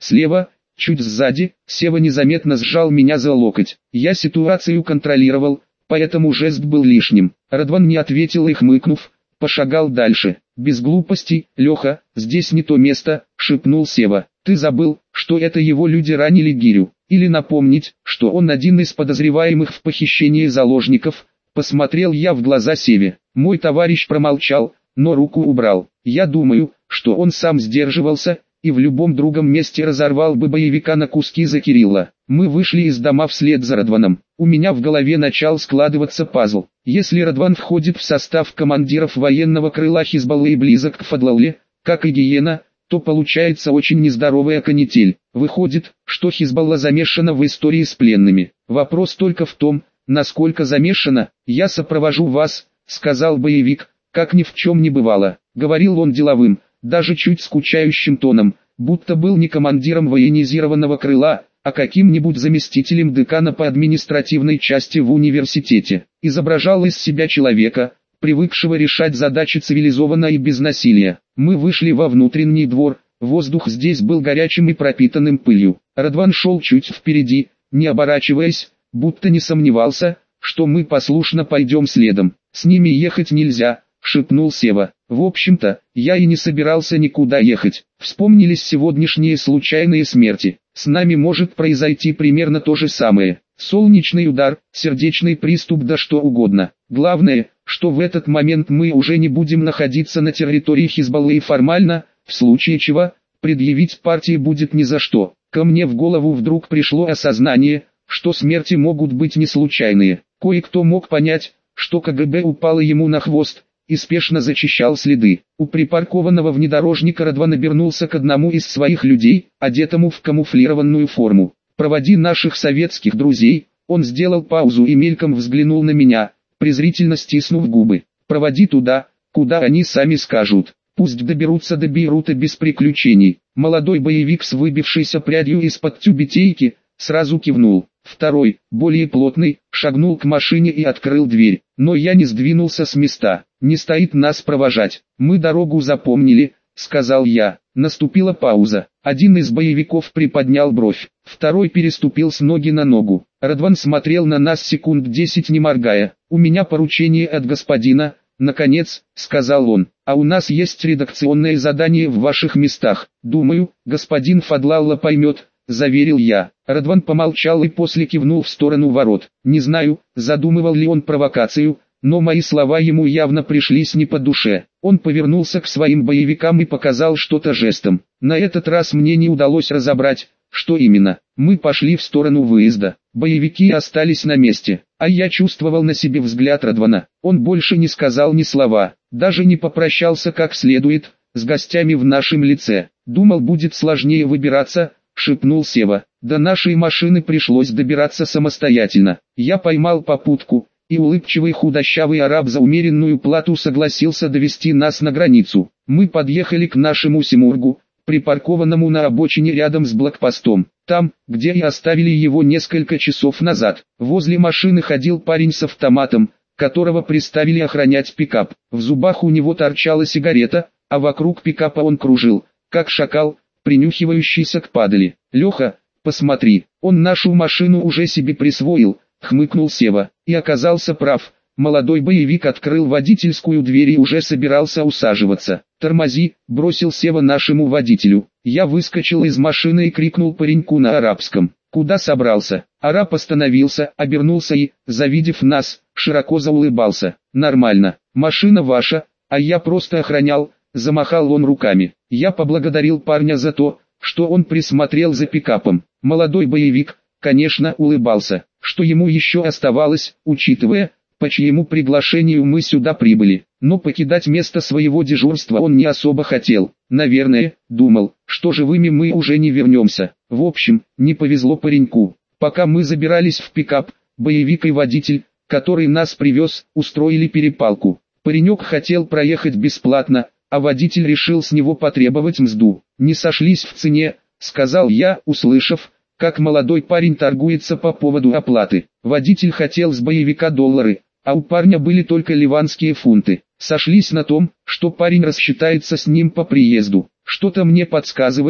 слева, чуть сзади. Сева незаметно сжал меня за локоть. Я ситуацию контролировал, поэтому жест был лишним. Радван не ответил и, хмыкнув, пошагал дальше. «Без глупостей, Леха, здесь не то место», — шепнул Сева. «Ты забыл, что это его люди ранили Гирю? Или напомнить, что он один из подозреваемых в похищении заложников?» Посмотрел я в глаза Севе. Мой товарищ промолчал, но руку убрал. Я думаю, что он сам сдерживался, и в любом другом месте разорвал бы боевика на куски за Кирилла. Мы вышли из дома вслед за Радваном. У меня в голове начал складываться пазл. Если Радван входит в состав командиров военного крыла Хизбаллы и близок к Фадлалле, как и Гиена, то получается очень нездоровая канитель. Выходит, что Хизбалла замешана в истории с пленными. Вопрос только в том, насколько замешана. «Я сопровожу вас», — сказал боевик, как ни в чем не бывало. Говорил он деловым, даже чуть скучающим тоном, будто был не командиром военизированного крыла, а каким-нибудь заместителем декана по административной части в университете. Изображал из себя человека, привыкшего решать задачи цивилизованно и без насилия. Мы вышли во внутренний двор, воздух здесь был горячим и пропитанным пылью. Радван шел чуть впереди, не оборачиваясь, будто не сомневался, что мы послушно пойдем следом. «С ними ехать нельзя», — шепнул Сева. «В общем-то, я и не собирался никуда ехать. Вспомнились сегодняшние случайные смерти. С нами может произойти примерно то же самое. Солнечный удар, сердечный приступ, да что угодно. Главное, что в этот момент мы уже не будем находиться на территории Хизбаллы и формально, в случае чего, предъявить партии будет ни за что». Ко мне в голову вдруг пришло осознание, что смерти могут быть не случайные. Кое-кто мог понять, что КГБ упало ему на хвост, и спешно зачищал следы. У припаркованного внедорожника Радван обернулся к одному из своих людей, одетому в камуфлированную форму. «Проводи наших советских друзей». Он сделал паузу и мельком взглянул на меня, презрительно стиснув губы. «Проводи туда, куда они сами скажут. Пусть доберутся до Бейрута без приключений». Молодой боевик с выбившейся прядью из-под тюбетейки сразу кивнул. Второй, более плотный, шагнул к машине и открыл дверь. Но я не сдвинулся с места. «Не стоит нас провожать. Мы дорогу запомнили», — сказал я. Наступила пауза. Один из боевиков приподнял бровь. Второй переступил с ноги на ногу. Радван смотрел на нас секунд 10 не моргая. «У меня поручение от господина», — наконец, сказал он. «А у нас есть редакционное задание в ваших местах. Думаю, господин Фадлалла поймет», — заверил я. Радван помолчал и после кивнул в сторону ворот. Не знаю, задумывал ли он провокацию, но мои слова ему явно пришлись не по душе. Он повернулся к своим боевикам и показал что-то жестом. На этот раз мне не удалось разобрать, что именно. Мы пошли в сторону выезда. Боевики остались на месте, а я чувствовал на себе взгляд Радвана. Он больше не сказал ни слова, даже не попрощался как следует с гостями в нашем лице. «Думал, будет сложнее выбираться», — шепнул Сева. До нашей машины пришлось добираться самостоятельно. Я поймал попутку, и улыбчивый худощавый араб за умеренную плату согласился довести нас на границу. Мы подъехали к нашему Симургу, припаркованному на обочине рядом с блокпостом. Там, где и оставили его несколько часов назад. Возле машины ходил парень с автоматом, которого приставили охранять пикап. В зубах у него торчала сигарета, а вокруг пикапа он кружил, как шакал, принюхивающийся к падали. «Леха, посмотри, он нашу машину уже себе присвоил», — хмыкнул Сева. И оказался прав. Молодой боевик открыл водительскую дверь и уже собирался усаживаться. «Тормози», — бросил Сева нашему водителю. Я выскочил из машины и крикнул пареньку на арабском. «Куда собрался?» Араб остановился, обернулся и, завидев нас, широко заулыбался. «Нормально, машина ваша, а я просто охранял», — замахал он руками. Я поблагодарил парня за то, что он присмотрел за пикапом. Молодой боевик, конечно, улыбался, что ему еще оставалось, учитывая, по чьему приглашению мы сюда прибыли. Но покидать место своего дежурства он не особо хотел. Наверное, думал, что живыми мы уже не вернемся. В общем, не повезло пареньку. Пока мы забирались в пикап, боевик и водитель, который нас привез, устроили перепалку. Паренек хотел проехать бесплатно, а водитель решил с него потребовать мзду. «Не сошлись в цене», — сказал я, услышав, как молодой парень торгуется по поводу оплаты. Водитель хотел с боевика доллары, а у парня были только ливанские фунты. Сошлись на том, что парень рассчитается с ним по приезду. Что-то мне подсказывает,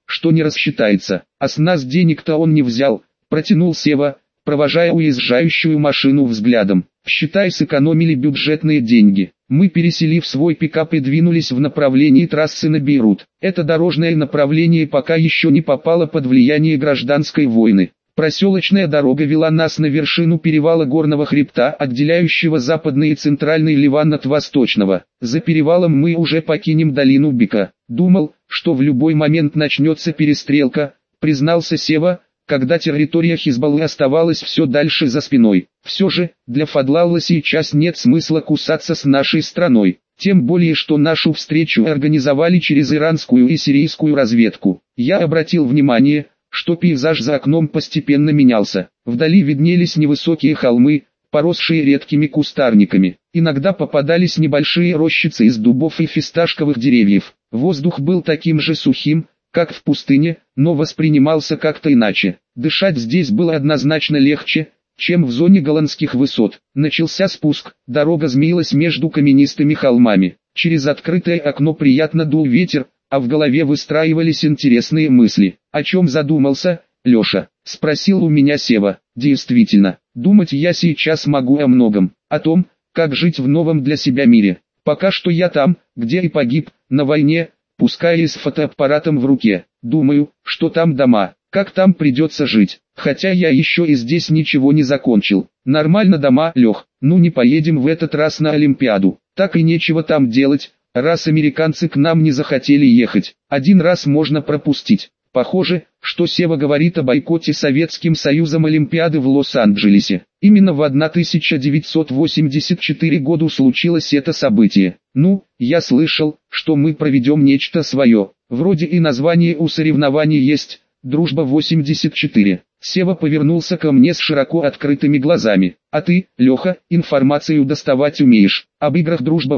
что не рассчитается. А с нас денег-то он не взял, протянул Сева, провожая уезжающую машину взглядом. Считай, сэкономили бюджетные деньги. Мы, переселив свой пикап, и двинулись в направлении трассы на Бейрут. Это дорожное направление пока еще не попало под влияние гражданской войны. Проселочная дорога вела нас на вершину перевала горного хребта, отделяющего западный и центральный Ливан от восточного. За перевалом мы уже покинем долину Бека. Думал, что в любой момент начнется перестрелка, признался Сева, когда территория Хизбаллы оставалась все дальше за спиной. Все же, для Фадлалла сейчас нет смысла кусаться с нашей страной. Тем более, что нашу встречу организовали через иранскую и сирийскую разведку. Я обратил внимание, что пейзаж за окном постепенно менялся. Вдали виднелись невысокие холмы, поросшие редкими кустарниками. Иногда попадались небольшие рощицы из дубов и фисташковых деревьев. Воздух был таким же сухим, как в пустыне, но воспринимался как-то иначе. Дышать здесь было однозначно легче, чем в зоне голландских высот. Начался спуск, дорога змеилась между каменистыми холмами. Через открытое окно приятно дул ветер, а в голове выстраивались интересные мысли. «О чем задумался, Леша?» — спросил у меня Сева. «Действительно, думать я сейчас могу о многом. О том, как жить в новом для себя мире. Пока что я там, где и погиб, на войне, пускай и с фотоаппаратом в руке. Думаю, что там дома, как там придется жить. Хотя я еще и здесь ничего не закончил. Нормально дома, Лех, ну не поедем в этот раз на Олимпиаду. Так и нечего там делать, раз американцы к нам не захотели ехать. Один раз можно пропустить». Похоже, что Сева говорит о бойкоте Советским Союзом Олимпиады в Лос-Анджелесе. Именно в 1984 году случилось это событие. Ну, я слышал, что мы проведем нечто свое. Вроде и название у соревнований есть «Дружба 84». Сева повернулся ко мне с широко открытыми глазами. «А ты, Леха, информацию доставать умеешь?» Об играх «Дружба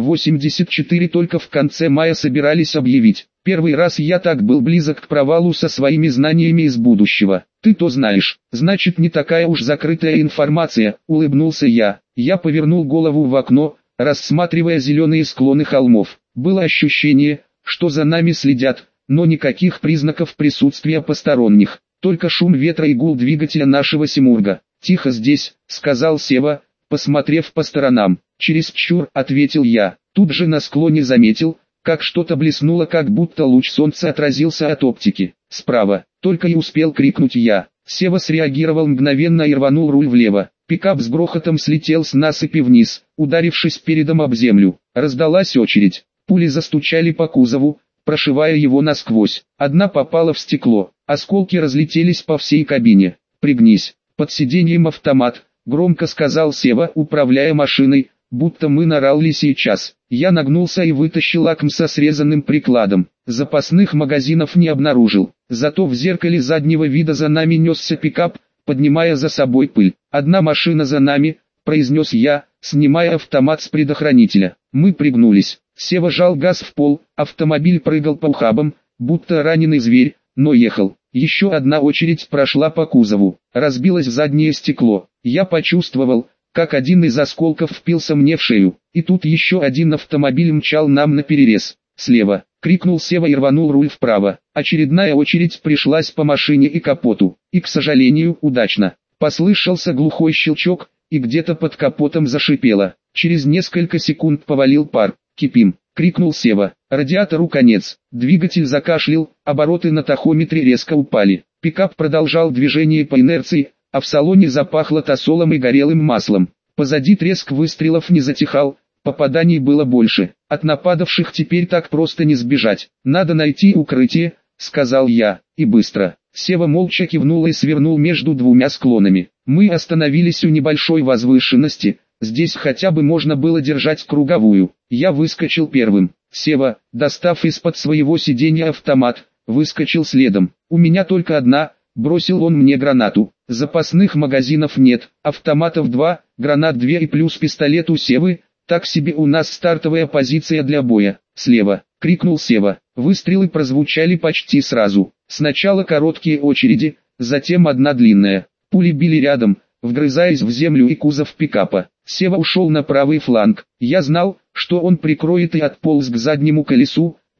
84» только в конце мая собирались объявить. Первый раз я так был близок к провалу со своими знаниями из будущего. «Ты то знаешь, значит не такая уж закрытая информация», — улыбнулся я. Я повернул голову в окно, рассматривая зеленые склоны холмов. Было ощущение, что за нами следят, но никаких признаков присутствия посторонних. Только шум ветра и гул двигателя нашего Симурга. «Тихо здесь», — сказал Сева, посмотрев по сторонам. «Чересчур», — ответил я. Тут же на склоне заметил, как что-то блеснуло, как будто луч солнца отразился от оптики. Справа, только и успел крикнуть я. Сева среагировал мгновенно и рванул руль влево. Пикап с грохотом слетел с насыпи вниз, ударившись передом об землю. Раздалась очередь. Пули застучали по кузову, прошивая его насквозь. Одна попала в стекло. Осколки разлетелись по всей кабине. «Пригнись, под сиденьем автомат», — громко сказал Сева, управляя машиной, будто мы на ралли сейчас. Я нагнулся и вытащил АКМ со срезанным прикладом. Запасных магазинов не обнаружил. Зато в зеркале заднего вида за нами несся пикап, поднимая за собой пыль. «Одна машина за нами», — произнес я, снимая автомат с предохранителя. Мы пригнулись. Сева жал газ в пол, автомобиль прыгал по ухабам, будто раненый зверь, но ехал. Еще одна очередь прошла по кузову, разбилось заднее стекло. Я почувствовал, как один из осколков впился мне в шею, и тут еще один автомобиль мчал нам наперерез. «Слева!» — крикнул Сева и рванул руль вправо. Очередная очередь пришлась по машине и капоту, и, к сожалению, удачно. Послышался глухой щелчок, и где-то под капотом зашипело. Через несколько секунд повалил пар. «Кипим!» — крикнул Сева. Радиатору конец. Двигатель закашлял, обороты на тахометре резко упали. Пикап продолжал движение по инерции, а в салоне запахло тосолом и горелым маслом. Позади треск выстрелов не затихал, попаданий было больше. От нападавших теперь так просто не сбежать. «Надо найти укрытие», — сказал я, — и быстро. Сева молча кивнул и свернул между двумя склонами. Мы остановились у небольшой возвышенности. Здесь хотя бы можно было держать круговую. Я выскочил первым. Сева, достав из-под своего сиденья автомат, выскочил следом. «У меня только одна», — бросил он мне гранату. «Запасных магазинов нет, автоматов 2, гранат 2 и плюс пистолет у Севы, так себе у нас стартовая позиция для боя». «Слева!» — крикнул Сева. Выстрелы прозвучали почти сразу. Сначала короткие очереди, затем одна длинная. Пули били рядом, вгрызаясь в землю и кузов пикапа. Сева ушел на правый фланг. Я знал, что он прикроет, и отполз к заднему колесу,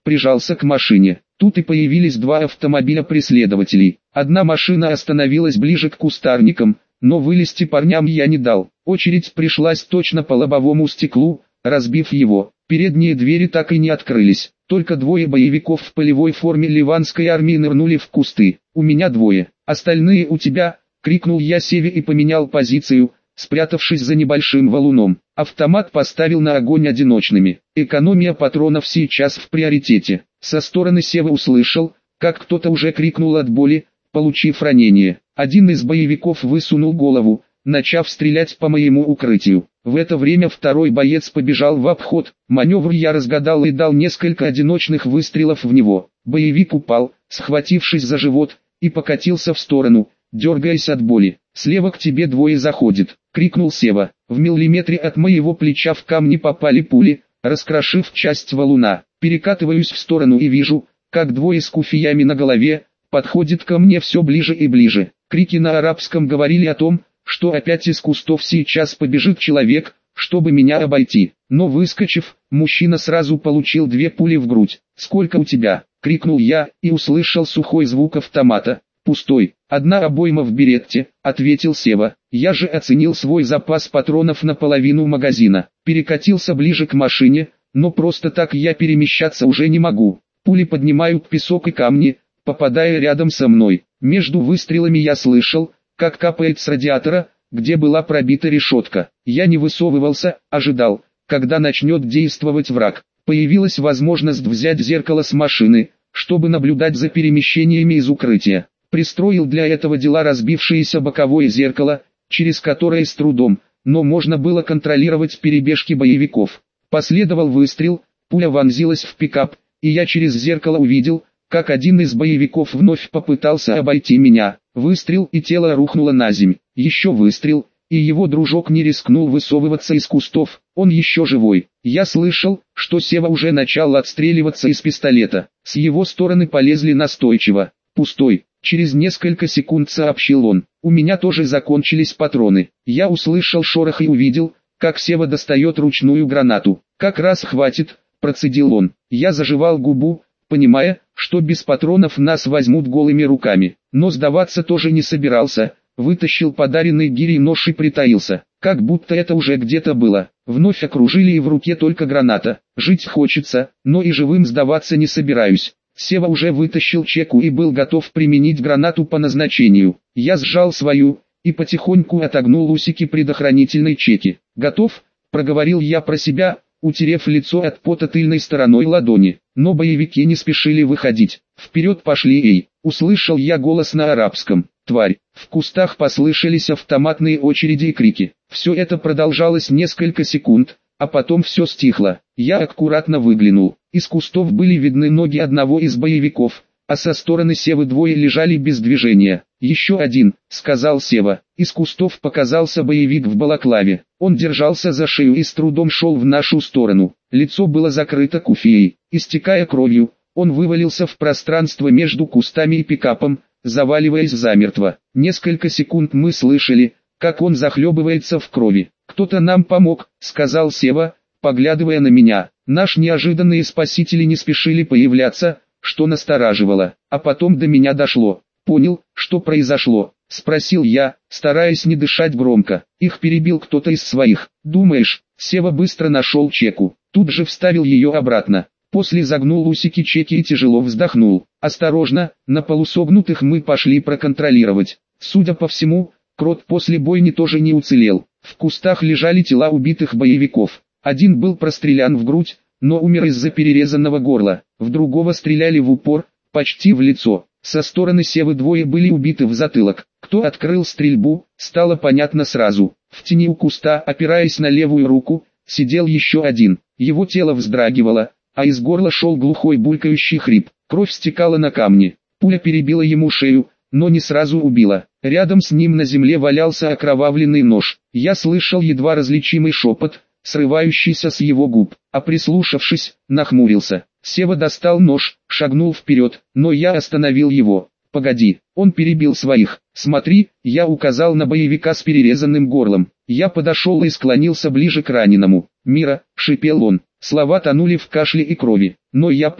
прижался к машине. Тут и появились два автомобиля преследователей. Одна машина остановилась ближе к кустарникам, но вылезти парням я не дал. Очередь пришлась точно по лобовому стеклу, разбив его. Передние двери так и не открылись. Только двое боевиков в полевой форме ливанской армии нырнули в кусты. «У меня двое, остальные у тебя!» — крикнул я Севе и поменял позицию, спрятавшись за небольшим валуном. Автомат поставил на огонь одиночными. Экономия патронов сейчас в приоритете. Со стороны Севы услышал, как кто-то уже крикнул от боли, получив ранение. Один из боевиков высунул голову, начав стрелять по моему укрытию. В это время второй боец побежал в обход. Маневр я разгадал и дал несколько одиночных выстрелов в него. Боевик упал, схватившись за живот, и покатился в сторону, дергаясь от боли. «Слева к тебе двое заходит!» — крикнул Сева. В миллиметре от моего плеча в камни попали пули, раскрошив часть валуна. Перекатываюсь в сторону и вижу, как двое с куфиями на голове подходят ко мне все ближе и ближе. Крики на арабском говорили о том, что опять из кустов сейчас побежит человек, чтобы меня обойти. Но выскочив, мужчина сразу получил 2 пули в грудь. «Сколько у тебя?» — крикнул я и услышал сухой звук автомата. «Пустой. Одна обойма в беретте», — ответил Сева. Я же оценил свой запас патронов на половину магазина. Перекатился ближе к машине, но просто так я перемещаться уже не могу. Пули поднимают песок и камни, попадая рядом со мной. Между выстрелами я слышал, как капает с радиатора, где была пробита решетка. Я не высовывался, ожидал, когда начнет действовать враг. Появилась возможность взять зеркало с машины, чтобы наблюдать за перемещениями из укрытия. Пристроил для этого дела разбившееся боковое зеркало, через которое с трудом, но можно было контролировать перебежки боевиков. Последовал выстрел, пуля вонзилась в пикап, и я через зеркало увидел, как один из боевиков вновь попытался обойти меня. Выстрел, и тело рухнуло на землю. Еще выстрел, и его дружок не рискнул высовываться из кустов. Он еще живой. Я слышал, что Сева уже начал отстреливаться из пистолета. С его стороны полезли настойчиво. «Пустой», — через несколько секунд сообщил он. «У меня тоже закончились патроны». Я услышал шорох и увидел, как Сева достает ручную гранату. «Как раз хватит», — процедил он. Я заживал губу, понимая, что без патронов нас возьмут голыми руками. Но сдаваться тоже не собирался. Вытащил подаренный гирей нож и притаился. Как будто это уже где-то было. Вновь окружили и в руке только граната. Жить хочется, но и живым сдаваться не собираюсь. Сева уже вытащил чеку и был готов применить гранату по назначению. Я сжал свою и потихоньку отогнул усики предохранительной чеки. «Готов?» — проговорил я про себя, утерев лицо от пота тыльной стороной ладони. Но боевики не спешили выходить. «Вперед пошли, эй!» — услышал я голос на арабском. «Тварь!» В кустах послышались автоматные очереди и крики. Все это продолжалось несколько секунд, а потом все стихло. Я аккуратно выглянул. Из кустов были видны ноги одного из боевиков, а со стороны Севы двое лежали без движения. «Еще один», — сказал Сева. Из кустов показался боевик в балаклаве. Он держался за шею и с трудом шел в нашу сторону. Лицо было закрыто куфией. Истекая кровью, он вывалился в пространство между кустами и пикапом, заваливаясь замертво. Несколько секунд мы слышали, как он захлебывается в крови. «Кто-то нам помог», — сказал Сева, поглядывая на меня. Наши неожиданные спасители не спешили появляться, что настораживало. А потом до меня дошло. «Понял, что произошло?» — спросил я, стараясь не дышать громко. «Их перебил кто-то из своих. Думаешь?» Сева быстро нашел чеку. Тут же вставил ее обратно. После загнул усики чеки и тяжело вздохнул. «Осторожно, на полусогнутых мы пошли проконтролировать». Судя по всему, Крот после бойни тоже не уцелел. В кустах лежали тела убитых боевиков. Один был прострелян в грудь, но умер из-за перерезанного горла. В другого стреляли в упор, почти в лицо. Со стороны Севы двое были убиты в затылок. Кто открыл стрельбу, стало понятно сразу. В тени у куста, опираясь на левую руку, сидел еще один. Его тело вздрагивало, а из горла шел глухой булькающий хрип. Кровь стекала на камни. Пуля перебила ему шею, но не сразу убила. Рядом с ним на земле валялся окровавленный нож. Я слышал едва различимый шепот, срывающийся с его губ, а прислушавшись, нахмурился. Сева достал нож, шагнул вперед, но я остановил его. «Погоди», он перебил своих. «Смотри», я указал на боевика с перерезанным горлом. Я подошел и склонился ближе к раненому. «Мира», шипел он. Слова тонули в кашле и крови, но я понял,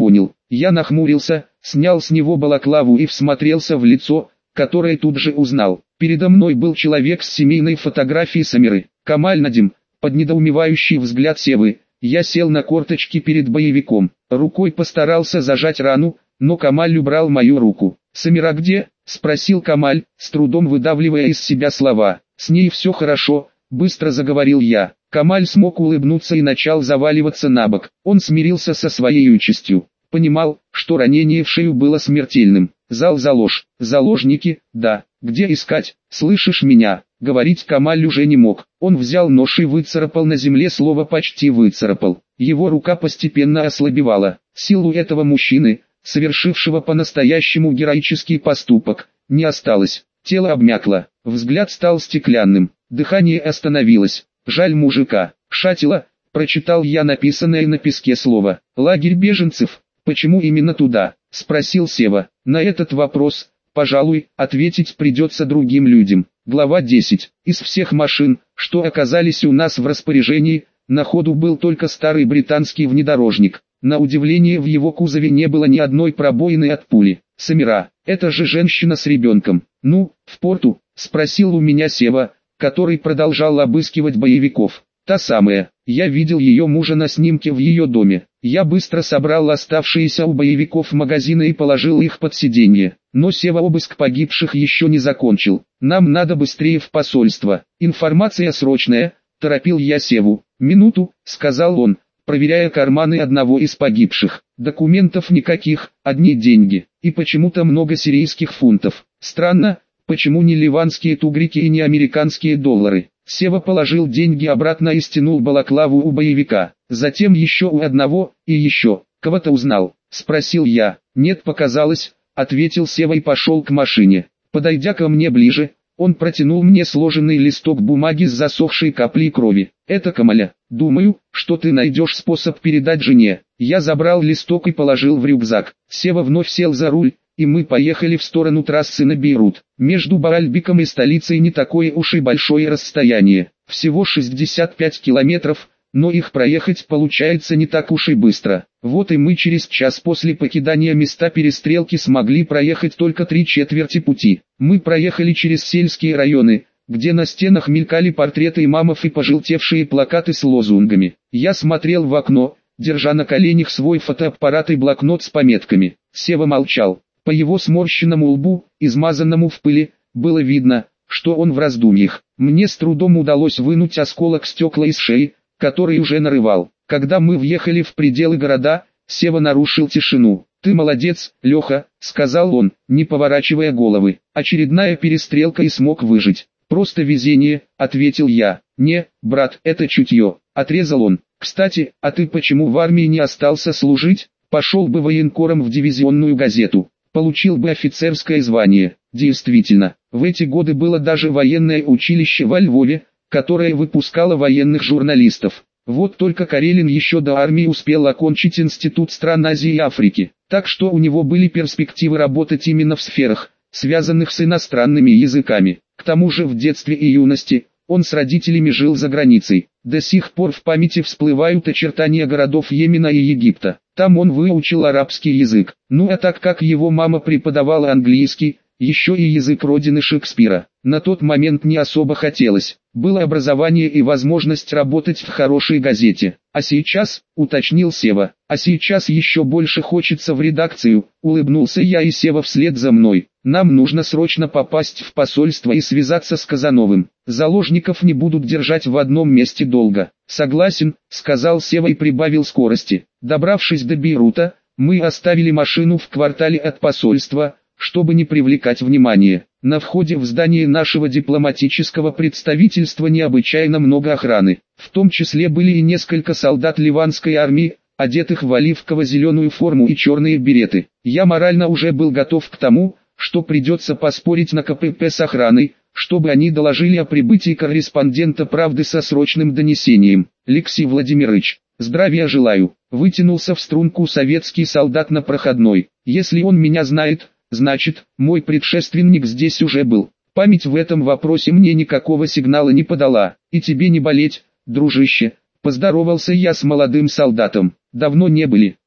Я нахмурился, снял с него балаклаву и всмотрелся в лицо, которое тут же узнал. Передо мной был человек с семейной фотографией Самиры. Камаль Надим. Под недоумевающий взгляд Севы, я сел на корточки перед боевиком. Рукой постарался зажать рану, но Камаль убрал мою руку. «Самира где?» – спросил Камаль, с трудом выдавливая из себя слова. «С ней все хорошо», – быстро заговорил я. Камаль смог улыбнуться и начал заваливаться на бок. Он смирился со своей участью. Понимал, что ранение в шею было смертельным. Зал залож. Заложники, да. Где искать? Слышишь меня? Говорить Камаль уже не мог. Он взял нож и выцарапал на земле слово «почти выцарапал». Его рука постепенно ослабевала. Силу этого мужчины, совершившего по-настоящему героический поступок, не осталось. Тело обмякло. Взгляд стал стеклянным. Дыхание остановилось. Жаль мужика. Шатило, прочитал я написанное на песке слово. Лагерь беженцев. Почему именно туда? Спросил Сева. На этот вопрос, пожалуй, ответить придется другим людям. Глава 10. Из всех машин, что оказались у нас в распоряжении, на ходу был только старый британский внедорожник. На удивление, в его кузове не было ни одной пробоины от пули. Самира, это же женщина с ребенком. Ну, в порту? Спросил у меня Сева, который продолжал обыскивать боевиков. Та самая. Я видел ее мужа на снимке в ее доме. Я быстро собрал оставшиеся у боевиков магазины и положил их под сиденье. Но Сева обыск погибших еще не закончил. Нам надо быстрее в посольство. Информация срочная, торопил я Севу. Минуту, сказал он, проверяя карманы одного из погибших. Документов никаких, одни деньги. И почему-то много сирийских фунтов. Странно, почему не ливанские тугрики и не американские доллары. Сева положил деньги обратно и стянул балаклаву у боевика. Затем еще у одного, и еще. «Кого-то узнал?» – спросил я. «Нет, показалось», – ответил Сева и пошел к машине. Подойдя ко мне ближе, он протянул мне сложенный листок бумаги с засохшей каплей крови. «Это Камаля. Думаю, что ты найдешь способ передать жене». Я забрал листок и положил в рюкзак. Сева вновь сел за руль, и мы поехали в сторону трассы на Бейрут. Между Баальбеком и столицей не такое уж и большое расстояние, всего 65 километров, но их проехать получается не так уж и быстро. Вот и мы через час после покидания места перестрелки смогли проехать только 3/4 пути. Мы проехали через сельские районы, где на стенах мелькали портреты имамов и пожелтевшие плакаты с лозунгами. Я смотрел в окно, держа на коленях свой фотоаппарат и блокнот с пометками. Сева молчал. По его сморщенному лбу, измазанному в пыли, было видно, что он в раздумьях. Мне с трудом удалось вынуть осколок стекла из шеи, который уже нарывал. Когда мы въехали в пределы города, Сева нарушил тишину. «Ты молодец, Леха», — сказал он, не поворачивая головы. «Очередная перестрелка и смог выжить». «Просто везение», — ответил я. «Не, брат, это чутье», — отрезал он. «Кстати, а ты почему в армии не остался служить? Пошел бы военкором в дивизионную газету. Получил бы офицерское звание». Действительно, в эти годы было даже военное училище во Львове, которое выпускало военных журналистов. Вот только Карелин еще до армии успел окончить институт стран Азии и Африки, так что у него были перспективы работать именно в сферах, связанных с иностранными языками. К тому же в детстве и юности он с родителями жил за границей. До сих пор в памяти всплывают очертания городов Йемена и Египта. Там он выучил арабский язык. Ну а так как его мама преподавала английский, еще и язык родины Шекспира, на тот момент не особо хотелось. Было образование и возможность работать в хорошей газете. А сейчас, уточнил Сева, а сейчас еще больше хочется в редакцию, улыбнулся я и Сева вслед за мной. Нам нужно срочно попасть в посольство и связаться с Казановым. Заложников не будут держать в одном месте долго. Согласен, сказал Сева и прибавил скорости. Добравшись до Бейрута, мы оставили машину в квартале от посольства, чтобы не привлекать внимания. На входе в здание нашего дипломатического представительства необычайно много охраны. В том числе были и несколько солдат ливанской армии, одетых в оливково-зеленую форму и черные береты. Я морально уже был готов к тому, что придется поспорить на КПП с охраной, чтобы они доложили о прибытии корреспондента «Правды» со срочным донесением. «Алексей Владимирович, здравия желаю», вытянулся в струнку советский солдат на проходной. «Если он меня знает, значит, мой предшественник здесь уже был. Память в этом вопросе мне никакого сигнала не подала. И тебе не болеть, дружище», поздоровался я с молодым солдатом. «Давно не были.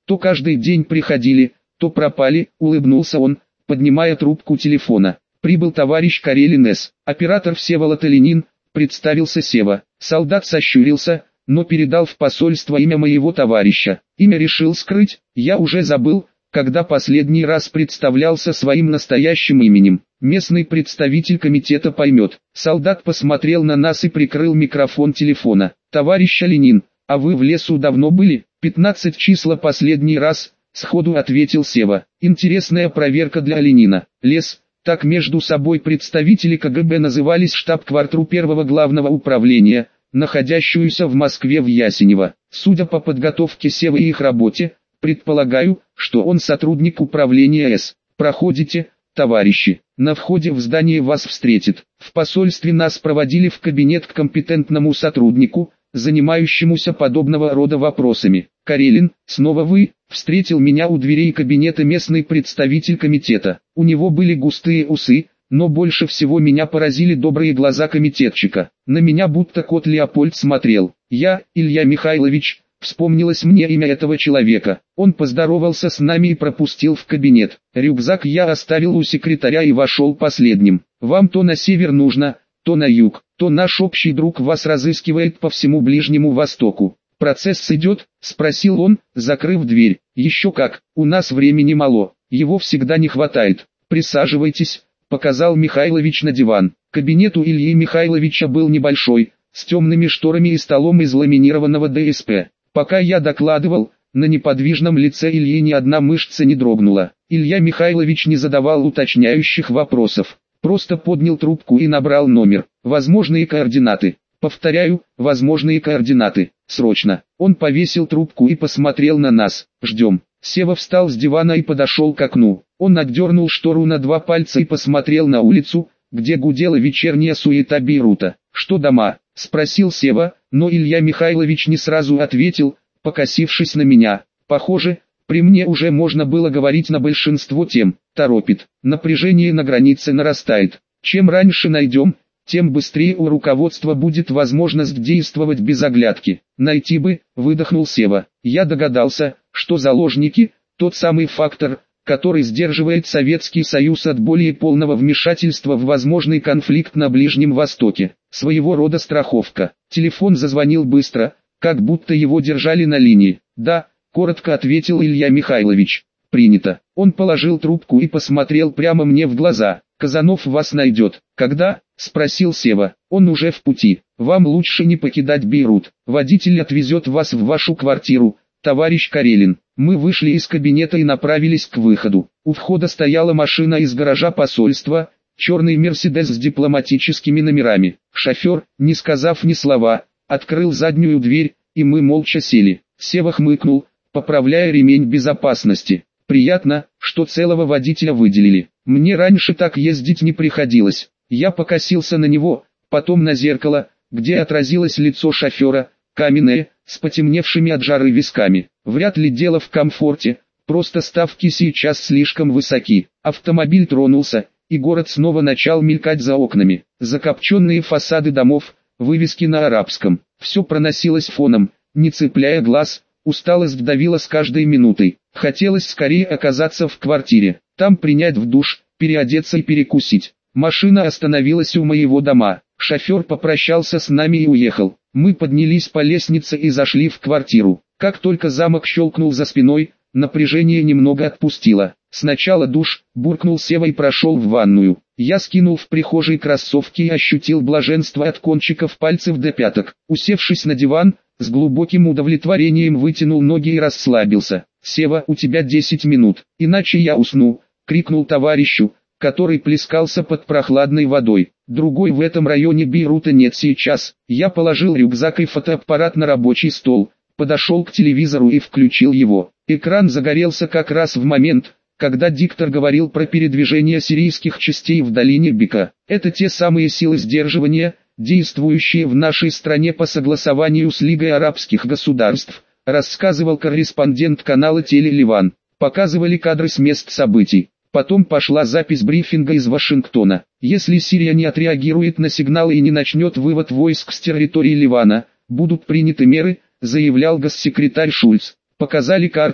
То каждый день приходили, то пропали, улыбнулся он, поднимая трубку телефона. Прибыл товарищ Карелин С. Оператор Всеволод Ленин, представился Сева. Солдат сощурился, но передал в посольство имя моего товарища. Имя решил скрыть, я уже забыл, когда последний раз представлялся своим настоящим именем. Местный представитель комитета поймет. Солдат посмотрел на нас и прикрыл микрофон телефона. Товарищ Ленин, а вы в лесу давно были? 15 числа последний раз, сходу ответил Сева. Интересная проверка для Ленина. Лес, так между собой представители КГБ назывались штаб-квартиру первого главного управления, находящуюся в Москве в Ясенево. Судя по подготовке Севы и их работе, предполагаю, что он сотрудник управления С. Проходите, товарищи, на входе в здание вас встретит. В посольстве нас проводили в кабинет к компетентному сотруднику, занимающемуся подобного рода вопросами. Карелин, снова вы, встретил меня у дверей кабинета местный представитель комитета. У него были густые усы, но больше всего меня поразили добрые глаза комитетчика. На меня будто кот Леопольд смотрел. Я, Илья Михайлович, вспомнилось мне имя этого человека. Он поздоровался с нами и пропустил в кабинет. Рюкзак я оставил у секретаря и вошел последним. Вам то на север нужно, то на юг, то наш общий друг вас разыскивает по всему Ближнему Востоку. Процесс идет? Спросил он, закрыв дверь. Еще как, у нас времени мало, его всегда не хватает. Присаживайтесь, показал Михайлович на диван. Кабинет у Ильи Михайловича был небольшой, с темными шторами и столом из ламинированного ДСП. Пока я докладывал, на неподвижном лице Ильи ни одна мышца не дрогнула. Илья Михайлович не задавал уточняющих вопросов, просто поднял трубку и набрал номер. Возможные координаты. Повторяю, возможные координаты. Срочно. Он повесил трубку и посмотрел на нас. Ждем. Сева встал с дивана и подошел к окну. Он отдернул штору на 2 пальца и посмотрел на улицу, где гудела вечерняя суета Бейрута. «Что дома?» – спросил Сева, но Илья Михайлович не сразу ответил, покосившись на меня. «Похоже, при мне уже можно было говорить на большинство тем. Торопит. Напряжение на границе нарастает. Чем раньше найдем, тем быстрее у руководства будет возможность действовать без оглядки. Найти бы», – выдохнул Сева. Я догадался, что заложники – тот самый фактор, который сдерживает Советский Союз от более полного вмешательства в возможный конфликт на Ближнем Востоке. Своего рода страховка. Телефон зазвонил быстро, как будто его держали на линии. «Да», – коротко ответил Илья Михайлович. «Принято». Он положил трубку и посмотрел прямо мне в глаза. «Казанов вас найдет». «Когда?» – спросил Сева. «Он уже в пути. Вам лучше не покидать Бейрут. Водитель отвезет вас в вашу квартиру, товарищ Карелин». Мы вышли из кабинета и направились к выходу. У входа стояла машина из гаража посольства, черный Мерседес с дипломатическими номерами. Шофер, не сказав ни слова, открыл заднюю дверь, и мы молча сели. Сева хмыкнул, поправляя ремень безопасности. Приятно, что целого водителя выделили. Мне раньше так ездить не приходилось. Я покосился на него, потом на зеркало, где отразилось лицо шофера, каменное, с потемневшими от жары висками. Вряд ли дело в комфорте, просто ставки сейчас слишком высоки. Автомобиль тронулся, и город снова начал мелькать за окнами. Закопченные фасады домов, вывески на арабском. Все проносилось фоном, не цепляя глаз, усталость давила с каждой минутой. Хотелось скорее оказаться в квартире, там принять в душ, переодеться и перекусить. Машина остановилась у моего дома. Шофер попрощался с нами и уехал. Мы поднялись по лестнице и зашли в квартиру. Как только замок щелкнул за спиной, напряжение немного отпустило. Сначала душ, буркнул Сева и прошел в ванную. Я скинул в прихожей кроссовки и ощутил блаженство от кончиков пальцев до пяток. Усевшись на диван, с глубоким удовлетворением вытянул ноги и расслабился. «Сева, у тебя 10 минут, иначе я усну», — крикнул товарищу, который плескался под прохладной водой. Другой в этом районе Бейрута нет сейчас. Я положил рюкзак и фотоаппарат на рабочий стол, подошел к телевизору и включил его. Экран загорелся как раз в момент, когда диктор говорил про передвижение сирийских частей в долине Бека. Это те самые силы сдерживания, действующие в нашей стране по согласованию с Лигой арабских государств, рассказывал корреспондент канала Теле-Ливан. Показывали кадры с мест событий. Потом пошла запись брифинга из Вашингтона. Если Сирия не отреагирует на сигналы и не начнет вывод войск с территории Ливана, будут приняты меры, заявлял госсекретарь Шульц. Показали карту,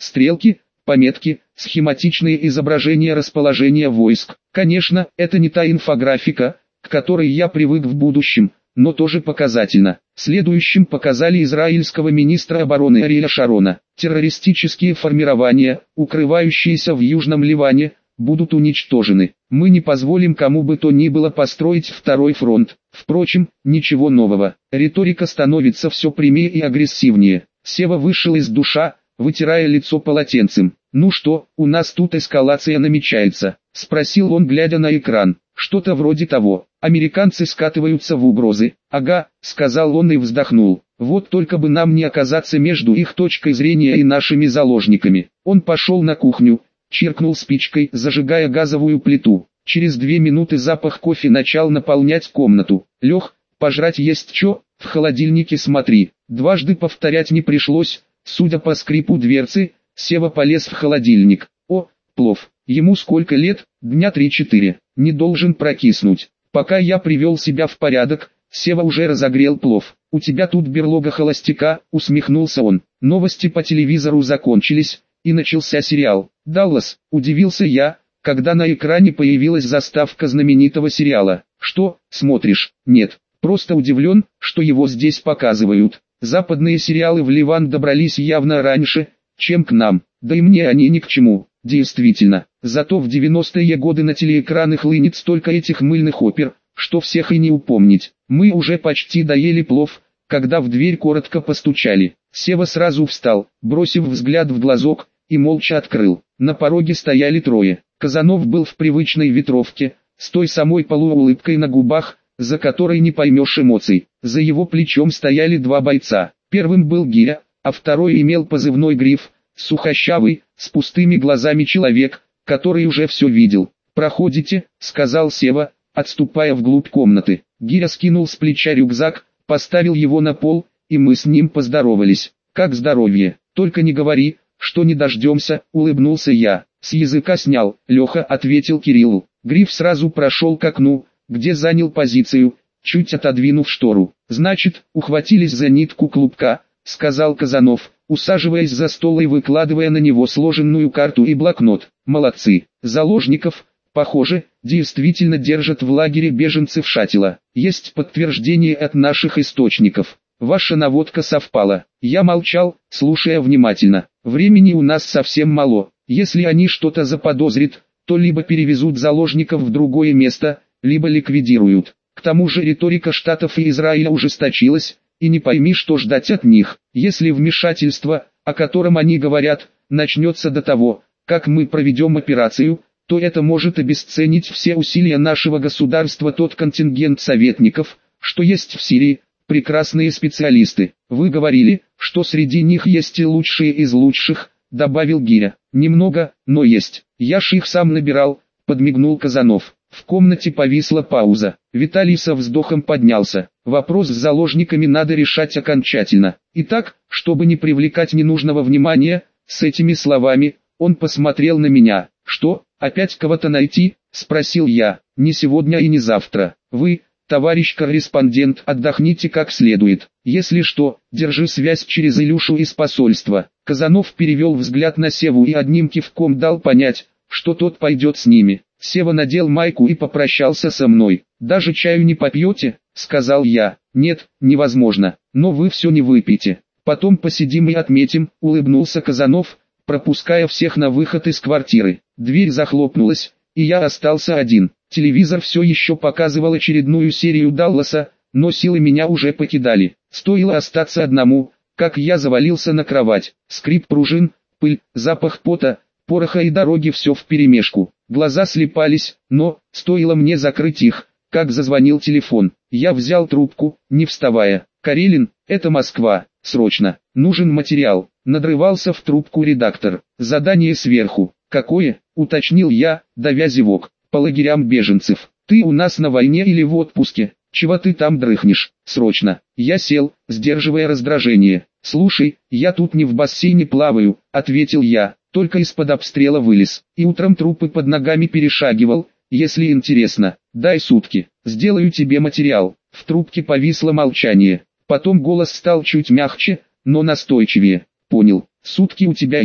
стрелки, пометки, схематичные изображения расположения войск. Конечно, это не та инфографика, к которой я привык в будущем, но тоже показательно. Следующим показали израильского министра обороны Ариэля Шарона. Террористические формирования, укрывающиеся в Южном Ливане, будут уничтожены. Мы не позволим кому бы то ни было построить второй фронт. Впрочем, ничего нового. Риторика становится все прямее и агрессивнее. Сева вышел из душа, вытирая лицо полотенцем. «Ну что, у нас тут эскалация намечается?» – спросил он, глядя на экран. «Что-то вроде того. Американцы скатываются в угрозы». «Ага», – сказал он и вздохнул. «Вот только бы нам не оказаться между их точкой зрения и нашими заложниками». Он пошел на кухню, чиркнул спичкой, зажигая газовую плиту. Через 2 минуты запах кофе начал наполнять комнату. «Лех, пожрать есть чё? В холодильнике смотри». Дважды повторять не пришлось. Судя по скрипу дверцы, Сева полез в холодильник. О, плов. Ему сколько лет? Дня 3-4. Не должен прокиснуть. Пока я привел себя в порядок, Сева уже разогрел плов. «У тебя тут берлога холостяка», — усмехнулся он. Новости по телевизору закончились, и начался сериал. «Даллас», — удивился я, когда на экране появилась заставка знаменитого сериала. «Что, смотришь?» «Нет, просто удивлен, что его здесь показывают. Западные сериалы в Ливан добрались явно раньше, чем к нам, да и мне они ни к чему». Действительно, зато в 90-е годы на телеэкраны хлынет столько этих мыльных опер, что всех и не упомнить. Мы уже почти доели плов, когда в дверь коротко постучали. Сева сразу встал, бросив взгляд в глазок, и молча открыл. На пороге стояли трое. Казанов был в привычной ветровке, с той самой полуулыбкой на губах, за которой не поймешь эмоций. За его плечом стояли 2 бойца. Первым был Гиря, а второй имел позывной «Гриф», сухощавый, с пустыми глазами человек, который уже все видел. «Проходите», — сказал Сева, отступая вглубь комнаты. Гиря скинул с плеча рюкзак, поставил его на пол, и мы с ним поздоровались. «Как здоровье? Только не говори, что не дождемся», — улыбнулся я. «С языка снял», — Леха ответил Кириллу. Гриф сразу прошел к окну, где занял позицию, чуть отодвинув штору. «Значит, ухватились за нитку клубка», — сказал Казанов, усаживаясь за стол и выкладывая на него сложенную карту и блокнот. «Молодцы. Заложников, похоже, действительно держат в лагере беженцев Шатила. Есть подтверждение от наших источников. Ваша наводка совпала». Я молчал, слушая внимательно. Времени у нас совсем мало. Если они что-то заподозрят, то либо перевезут заложников в другое место, либо ликвидируют. К тому же риторика Штатов и Израиля ужесточилась, и не пойми, что ждать от них. Если вмешательство, о котором они говорят, начнется до того, как мы проведем операцию, то это может обесценить все усилия нашего государства. Тот контингент советников, что есть в Сирии, прекрасные специалисты. Вы говорили, что среди них есть и лучшие из лучших, добавил Гиря. Немного, но есть. Я ж их сам набирал, подмигнул Казанов. В комнате повисла пауза. Виталий со вздохом поднялся. Вопрос с заложниками надо решать окончательно. Итак, чтобы не привлекать ненужного внимания, с этими словами, он посмотрел на меня. «Что, опять кого-то найти?» – спросил я. «Не сегодня и не завтра. Вы, товарищ корреспондент, отдохните как следует. Если что, держи связь через Илюшу из посольства». Казанов перевел взгляд на Севу и одним кивком дал понять, что тот пойдет с ними. Сева надел майку и попрощался со мной. «Даже чаю не попьете?» – сказал я. «Нет, невозможно, но вы все не выпьете. Потом посидим и отметим», – улыбнулся Казанов, пропуская всех на выход из квартиры. Дверь захлопнулась, и я остался один. Телевизор все еще показывал очередную серию Далласа, но силы меня уже покидали. Стоило остаться одному, как я завалился на кровать. Скрип пружин, пыль, запах пота, пороха и дороги, все вперемешку. Глаза слепались, но, стоило мне закрыть их, как зазвонил телефон. Я взял трубку, не вставая. «Карелин, это Москва, срочно, нужен материал». Надрывался в трубку редактор. «Задание сверху». «Какое?» — уточнил я, давя зевок. «По лагерям беженцев». «Ты у нас на войне или в отпуске? Чего ты там дрыхнешь? Срочно». Я сел, сдерживая раздражение. «Слушай, я тут не в бассейне плаваю», — ответил я. Только из-под обстрела вылез, и утром трупы под ногами перешагивал. Если интересно, дай сутки, сделаю тебе материал». В трубке повисло молчание. Потом голос стал чуть мягче, но настойчивее. «Понял, сутки у тебя есть.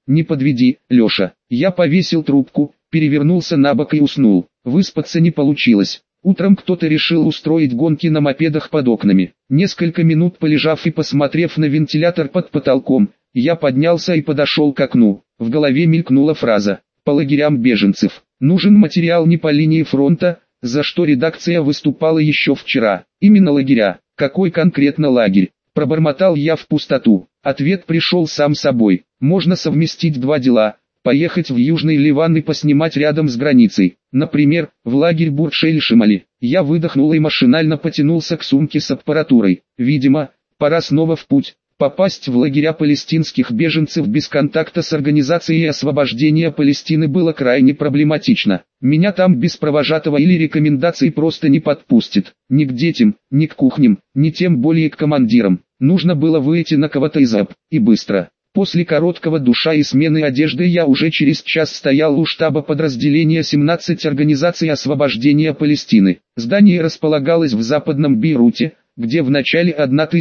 Не подведи, Леша. Я повесил трубку, перевернулся на бок и уснул. Выспаться не получилось. Утром кто-то решил устроить гонки на мопедах под окнами. Несколько минут полежав и посмотрев на вентилятор под потолком, я поднялся и подошел к окну. В голове мелькнула фраза: «По лагерям беженцев. Нужен материал не по линии фронта», за что редакция выступала еще вчера. Именно лагеря. Какой конкретно лагерь? Пробормотал я в пустоту. Ответ пришел сам собой. Можно совместить два дела. Поехать в Южный Ливан и поснимать рядом с границей. Например, в лагерь Бурж-эль-Шемали. Я выдохнул и машинально потянулся к сумке с аппаратурой. Видимо, пора снова в путь. Попасть в лагеря палестинских беженцев без контакта с Организацией освобождения Палестины было крайне проблематично. Меня там без провожатого или рекомендаций просто не подпустят. Ни к детям, ни к кухням, ни тем более к командирам. Нужно было выйти на кого-то из АП, и быстро. После короткого душа и смены одежды я уже через час стоял у штаба подразделения 17 Организации освобождения Палестины. Здание располагалось в Западном Бейруте, где в начале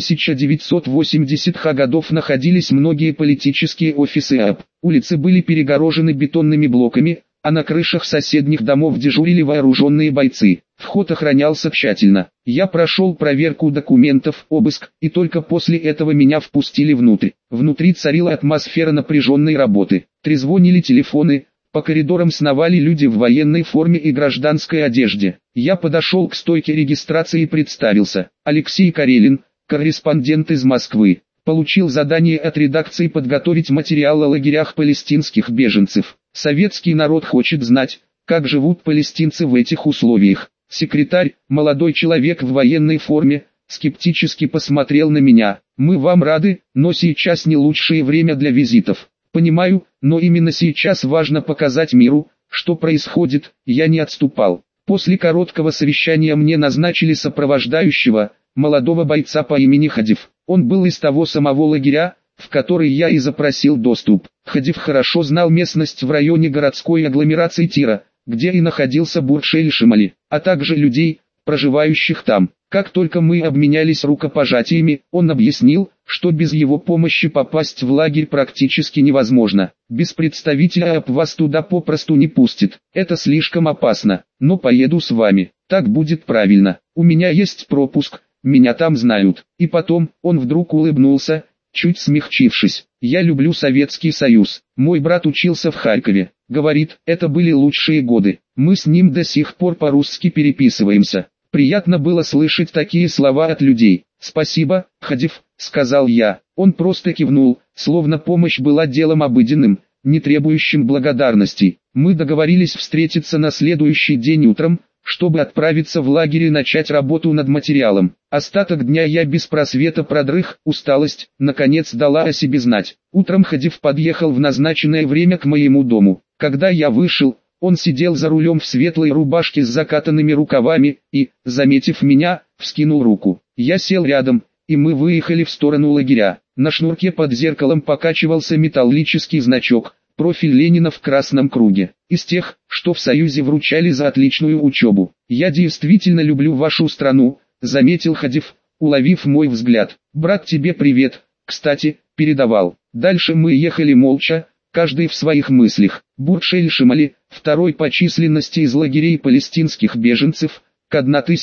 1980-х годов находились многие политические офисы АП. Улицы были перегорожены бетонными блоками, а на крышах соседних домов дежурили вооруженные бойцы. Вход охранялся тщательно. Я прошел проверку документов, обыск, и только после этого меня впустили внутрь. Внутри царила атмосфера напряженной работы. Трезвонили телефоны, по коридорам сновали люди в военной форме и гражданской одежде. Я подошел к стойке регистрации и представился. Алексей Карелин, корреспондент из Москвы. Получил задание от редакции подготовить материал о лагерях палестинских беженцев. Советский народ хочет знать, как живут палестинцы в этих условиях. Секретарь, молодой человек в военной форме, скептически посмотрел на меня. Мы вам рады, но сейчас не лучшее время для визитов. Понимаю, но именно сейчас важно показать миру, что происходит. Я не отступал. После короткого совещания мне назначили сопровождающего, молодого бойца по имени Хадиф. Он был из того самого лагеря, в который я и запросил доступ. Хадиф хорошо знал местность в районе городской агломерации Тира, где и находился Бурж-эль-Шемали, а также людей, проживающих там. Как только мы обменялись рукопожатиями, он объяснил, что без его помощи попасть в лагерь практически невозможно. Без представителя АП вас туда попросту не пустит. Это слишком опасно, но поеду с вами. Так будет правильно. У меня есть пропуск, меня там знают. И потом, он вдруг улыбнулся, чуть смягчившись. Я люблю Советский Союз. Мой брат учился в Харькове. Говорит, это были лучшие годы. Мы с ним до сих пор по-русски переписываемся. Приятно было слышать такие слова от людей. «Спасибо, Хадиф», — сказал я. Он просто кивнул, словно помощь была делом обыденным, не требующим благодарности. Мы договорились встретиться на следующий день утром, чтобы отправиться в лагерь и начать работу над материалом. Остаток дня я без просвета продрых, усталость, наконец дала о себе знать. Утром Хадиф подъехал в назначенное время к моему дому. Когда я вышел, он сидел за рулем в светлой рубашке с закатанными рукавами и, заметив меня, вскинул руку. Я сел рядом, и мы выехали в сторону лагеря. На шнурке под зеркалом покачивался металлический значок, профиль Ленина в красном круге, из тех, что в Союзе вручали за отличную учебу. «Я действительно люблю вашу страну», — заметил Хадиф, уловив мой взгляд. «Брат, тебе привет, кстати, передавал». Дальше мы ехали молча, каждый в своих мыслях. Бурж-эль-Шемали, второй по численности из лагерей палестинских беженцев, к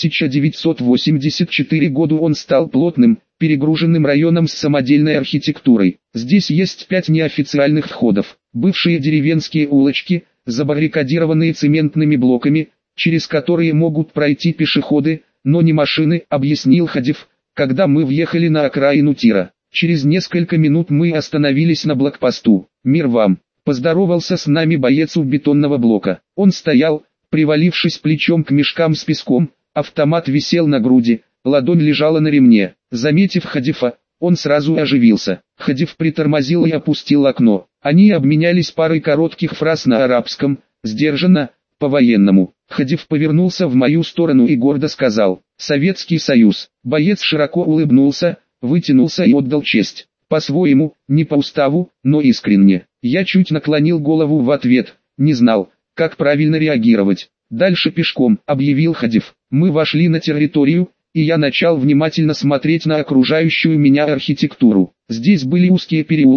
1984 году он стал плотным, перегруженным районом с самодельной архитектурой. Здесь есть 5 неофициальных входов, бывшие деревенские улочки, забаррикадированные цементными блоками, через которые могут пройти пешеходы, но не машины, объяснил Хадиф, когда мы въехали на окраину Тира. Через несколько минут мы остановились на блокпосту. «Мир вам!» — поздоровался с нами боец у бетонного блока. Он стоял, привалившись плечом к мешкам с песком, автомат висел на груди, ладонь лежала на ремне. Заметив Хадифа, он сразу оживился. Хадиф притормозил и опустил окно. Они обменялись парой коротких фраз на арабском, сдержанно, по-военному. Хадиф повернулся в мою сторону и гордо сказал: «Советский Союз». Боец широко улыбнулся, вытянулся и отдал честь. По-своему, не по уставу, но искренне. Я чуть наклонил голову в ответ, не знал, как правильно реагировать. «Дальше пешком», — объявил Хадиф. Мы вошли на территорию, и я начал внимательно смотреть на окружающую меня архитектуру. Здесь были узкие переулки,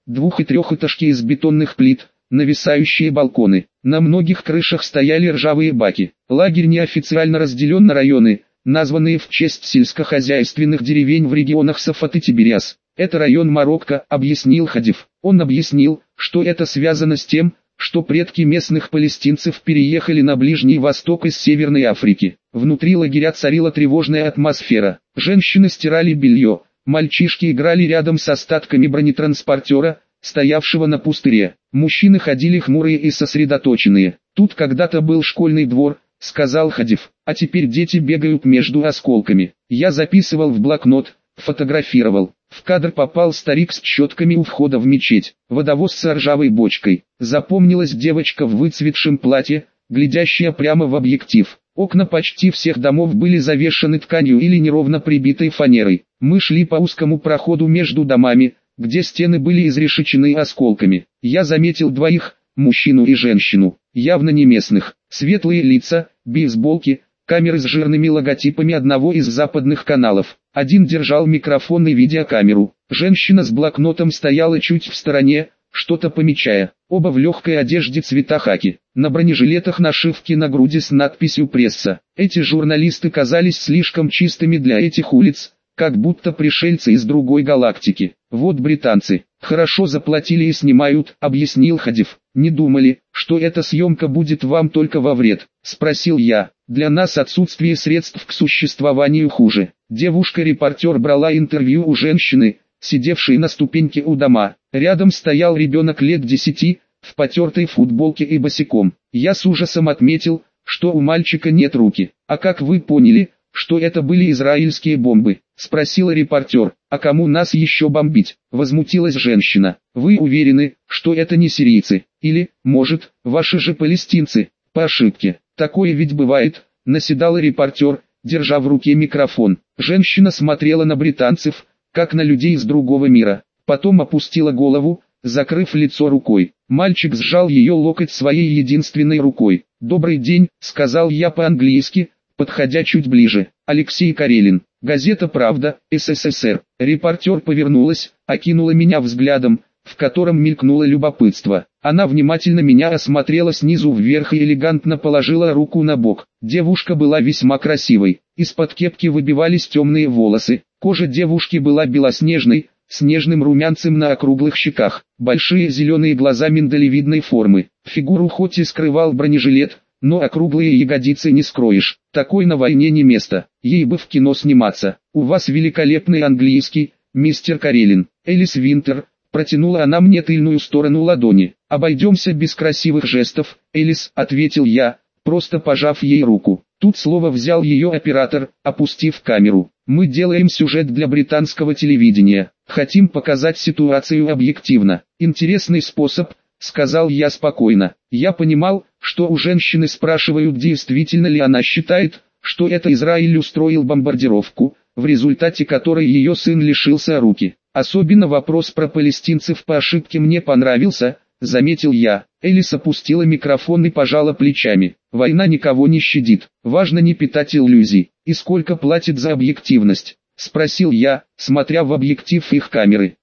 двух- и трехэтажки из бетонных плит, нависающие балконы. На многих крышах стояли ржавые баки. Лагерь неофициально разделен на районы, названные в честь сельскохозяйственных деревень в регионах Сафат и Тибериас. Это район Марокко, объяснил Хадиф. Он объяснил, что это связано с тем, что предки местных палестинцев переехали на Ближний Восток из Северной Африки. Внутри лагеря царила тревожная атмосфера. Женщины стирали белье, мальчишки играли рядом с остатками бронетранспортера, стоявшего на пустыре. Мужчины ходили хмурые и сосредоточенные. «Тут когда-то был школьный двор», — сказал Хадиф, — «а теперь дети бегают между осколками». Я записывал в блокнот, фотографировал. В кадр попал старик с щетками у входа в мечеть, водовоз с ржавой бочкой. Запомнилась девочка в выцветшем платье, глядящая прямо в объектив. Окна почти всех домов были завешаны тканью или неровно прибитой фанерой. Мы шли по узкому проходу между домами, где стены были изрешечены осколками. Я заметил двоих, мужчину и женщину, явно не местных. Светлые лица, бейсболки, камеры с жирными логотипами одного из западных каналов. Один держал микрофон и видеокамеру. Женщина с блокнотом стояла чуть в стороне, что-то помечая. Оба в легкой одежде цвета хаки. На бронежилетах нашивки на груди с надписью «Пресса». Эти журналисты казались слишком чистыми для этих улиц, как будто пришельцы из другой галактики. «Вот британцы, хорошо заплатили и снимают», — объяснил Хадиф. «Не думали, что эта съемка будет вам только во вред?» — спросил я. «Для нас отсутствие средств к существованию хуже». Девушка-репортер брала интервью у женщины, сидевшей на ступеньке у дома. Рядом стоял ребенок лет 10, в потертой футболке и босиком. Я с ужасом отметил, что у мальчика нет руки. «А как вы поняли, что это были израильские бомбы?» — спросила репортер. «А кому нас еще бомбить?» — возмутилась женщина. «Вы уверены, что это не сирийцы? Или, может, ваши же палестинцы? По ошибке. Такое ведь бывает», — наседал репортер, держа в руке микрофон. Женщина смотрела на британцев, как на людей из другого мира. Потом опустила голову, закрыв лицо рукой. Мальчик сжал ее локоть своей единственной рукой. «Добрый день», — сказал я по-английски, подходя чуть ближе. «Алексей Карелин, газета «Правда», СССР». Репортер повернулась, окинула меня взглядом, в котором мелькнуло любопытство. Она внимательно меня осмотрела снизу вверх и элегантно положила руку на бок. Девушка была весьма красивой. Из-под кепки выбивались темные волосы. Кожа девушки была белоснежной, с нежным румянцем на округлых щеках. Большие зеленые глаза миндалевидной формы. Фигуру хоть и скрывал бронежилет, но округлые ягодицы не скроешь. Такой на войне не место. Ей бы в кино сниматься. «У вас великолепный английский, мистер Карелин». «Элис Винтер», протянула она мне тыльную сторону ладони. «Обойдемся без красивых жестов, Элис», — ответил я, просто пожав ей руку. Тут слово взял ее оператор, опустив камеру. «Мы делаем сюжет для британского телевидения. Хотим показать ситуацию объективно. Интересный способ», — сказал я спокойно. Я понимал, что у женщины спрашивают, действительно ли она считает, что это Израиль устроил бомбардировку, в результате которой ее сын лишился руки. Особенно вопрос про палестинцев по ошибке мне понравился, заметил я. Элис опустила микрофон и пожала плечами. «Война никого не щадит. Важно не питать иллюзий». «И сколько платят за объективность?» — спросил я, смотря в объектив их камеры.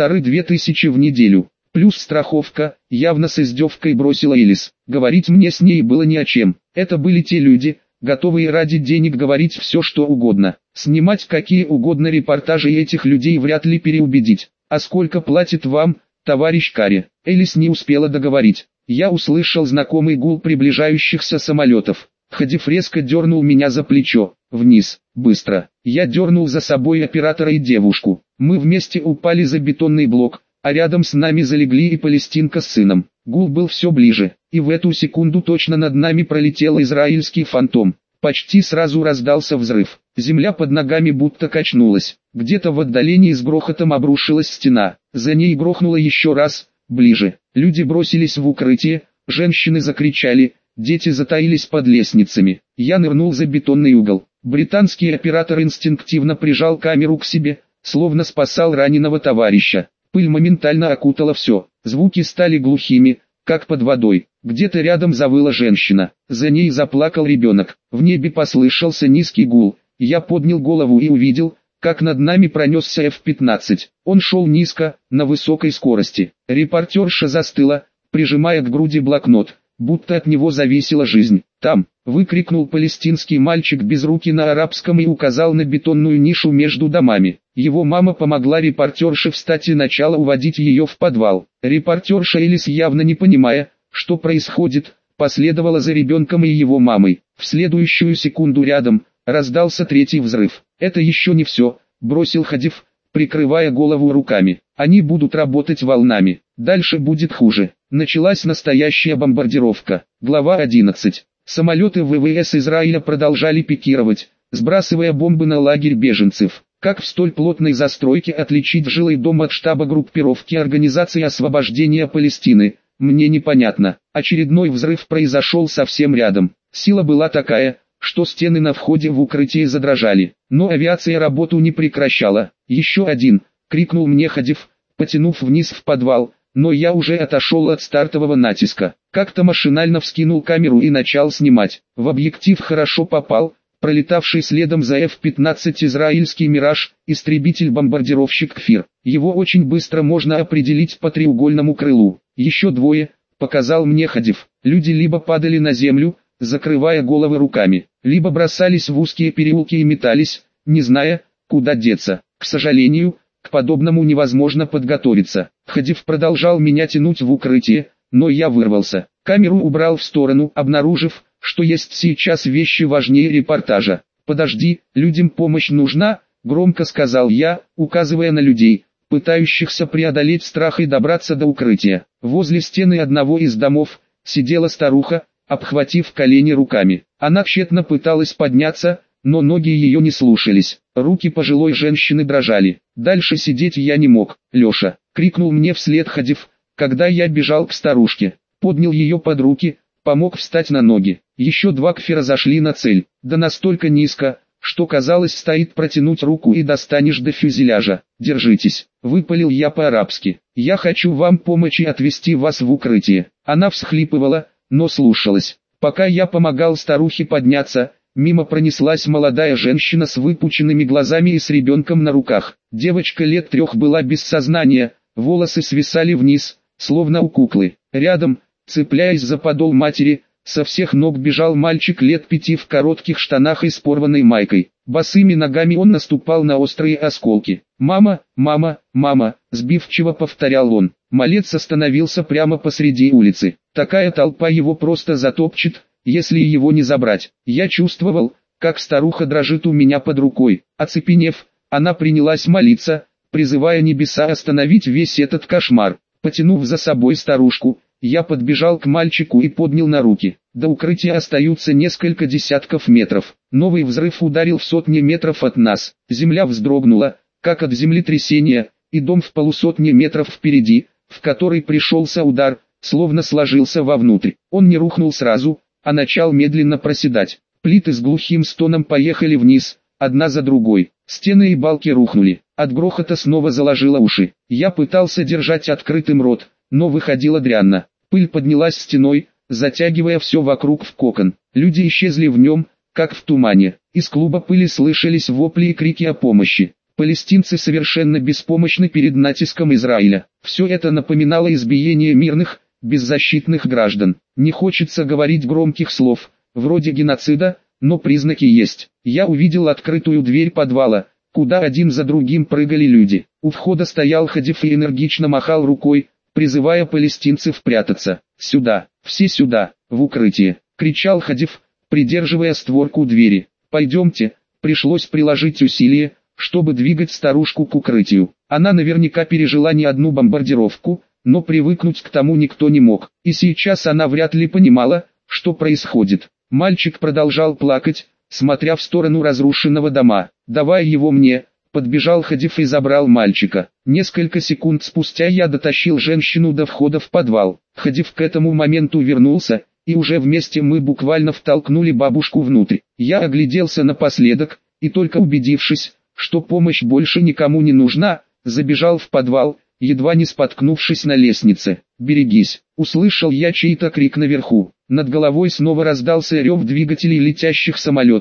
1500 в неделю. Плюс страховка, явно с издевкой бросила Элис. Говорить мне с ней было не о чем. Это были те люди, готовые ради денег говорить все что угодно. Снимать какие угодно репортажи этих людей вряд ли переубедить. «А сколько платит вам, товарищ Карри?» Элис не успела договорить. Я услышал знакомый гул приближающихся самолетов. Хадиф резко дернул меня за плечо. «Вниз, быстро!» Я дернул за собой оператора и девушку. Мы вместе упали за бетонный блок, а рядом с нами залегли и палестинка с сыном. Гул был все ближе, и в эту секунду точно над нами пролетел израильский фантом. Почти сразу раздался взрыв. Земля под ногами будто качнулась. Где-то в отдалении с грохотом обрушилась стена. За ней грохнуло еще раз, ближе. Люди бросились в укрытие, женщины закричали, дети затаились под лестницами. Я нырнул за бетонный угол. Британский оператор инстинктивно прижал камеру к себе, словно спасал раненого товарища. Пыль моментально окутала все. Звуки стали глухими, как под водой. Где-то рядом завыла женщина. За ней заплакал ребенок. В небе послышался низкий гул. Я поднял голову и увидел, как над нами пронесся F-15. Он шел низко, на высокой скорости. Репортерша застыла, прижимая к груди блокнот, будто от него зависела жизнь. «Там!» — выкрикнул палестинский мальчик без руки на арабском и указал на бетонную нишу между домами. Его мама помогла репортерше встать и начала уводить ее в подвал. Репортерша Элис, явно не понимая, что происходит, последовала за ребенком и его мамой. В следующую секунду рядом раздался третий взрыв. «Это еще не все», — бросил Хадиф, прикрывая голову руками. «Они будут работать волнами. Дальше будет хуже». Началась настоящая бомбардировка. Глава 11. Самолеты ВВС Израиля продолжали пикировать, сбрасывая бомбы на лагерь беженцев. Как в столь плотной застройке отличить жилой дом от штаба группировки Организации освобождения Палестины, мне непонятно. Очередной взрыв произошел совсем рядом. Сила была такая, что стены на входе в укрытие задрожали. Но авиация работу не прекращала. «Еще один!» — крикнул мне Хадиф, потянув вниз в подвал, но я уже отошел от стартового натиска. Как-то машинально вскинул камеру и начал снимать. В объектив хорошо попал пролетавший следом за F-15 израильский «Мираж», истребитель-бомбардировщик «Кфир». Его очень быстро можно определить по треугольному крылу. «Еще двое», — показал мне Хадиф. Люди либо падали на землю, закрывая головы руками, либо бросались в узкие переулки и метались, не зная, куда деться. К сожалению, к подобному невозможно подготовиться. Хадиф продолжал меня тянуть в укрытие, но я вырвался. Камеру убрал в сторону, обнаружив, что есть сейчас вещи важнее репортажа. «Подожди, людям помощь нужна», — громко сказал я, указывая на людей, пытающихся преодолеть страх и добраться до укрытия. Возле стены одного из домов сидела старуха, обхватив колени руками. Она тщетно пыталась подняться, но ноги ее не слушались. Руки пожилой женщины дрожали. Дальше сидеть я не мог. «Леша!» — крикнул мне вслед Хадиф, когда я бежал к старушке. Поднял ее под руки, помог встать на ноги. Еще два кфира зашли на цель, да настолько низко, что казалось, стоит протянуть руку и достанешь до фюзеляжа. «Держитесь!» — выпалил я по-арабски. «Я хочу вам помочь и отвезти вас в укрытие». Она всхлипывала, но слушалась. Пока я помогал старухе подняться, мимо пронеслась молодая женщина с выпученными глазами и с ребенком на руках. Девочка лет 3 была без сознания, волосы свисали вниз, словно у куклы. Рядом, цепляясь за подол матери, со всех ног бежал мальчик лет 5 в коротких штанах и с порванной майкой. Босыми ногами он наступал на острые осколки. «Мама, мама, мама», — сбивчиво повторял он. Малец остановился прямо посреди улицы. Такая толпа его просто затопчет, если его не забрать. Я чувствовал, как старуха дрожит у меня под рукой. Оцепенев, она принялась молиться, призывая небеса остановить весь этот кошмар. Потянув за собой старушку, я подбежал к мальчику и поднял на руки. До укрытия остаются несколько десятков метров. Новый взрыв ударил в сотни метров от нас. Земля вздрогнула, как от землетрясения, и дом в полусотни метров впереди, в который пришелся удар, словно сложился вовнутрь. Он не рухнул сразу, а начал медленно проседать. Плиты с глухим стоном поехали вниз, одна за другой. Стены и балки рухнули. От грохота снова заложило уши. Я пытался держать открытым рот, но выходило дрянно. Пыль поднялась стеной, затягивая все вокруг в кокон. Люди исчезли в нем, как в тумане. Из клуба пыли слышались вопли и крики о помощи. Палестинцы совершенно беспомощны перед натиском Израиля. Все это напоминало избиение мирных, беззащитных граждан. Не хочется говорить громких слов, вроде геноцида, но признаки есть. Я увидел открытую дверь подвала, куда один за другим прыгали люди. У входа стоял Хадиф и энергично махал рукой, призывая палестинцев прятаться. «Сюда, все сюда, в укрытие!» — кричал Хадиф, придерживая створку двери. «Пойдемте!» Пришлось приложить усилия, чтобы двигать старушку к укрытию. Она наверняка пережила не одну бомбардировку, но привыкнуть к тому никто не мог. И сейчас она вряд ли понимала, что происходит. Мальчик продолжал плакать, смотря в сторону разрушенного дома. «Давай его мне!» Подбежал Хадиф и забрал мальчика. Несколько секунд спустя я дотащил женщину до входа в подвал. Хадиф к этому моменту вернулся, и уже вместе мы буквально втолкнули бабушку внутрь. Я огляделся напоследок, и только убедившись, что помощь больше никому не нужна, забежал в подвал, едва не споткнувшись на лестнице. «Берегись!» — услышал я чей-то крик наверху. Над головой снова раздался рев двигателей летящих самолетов,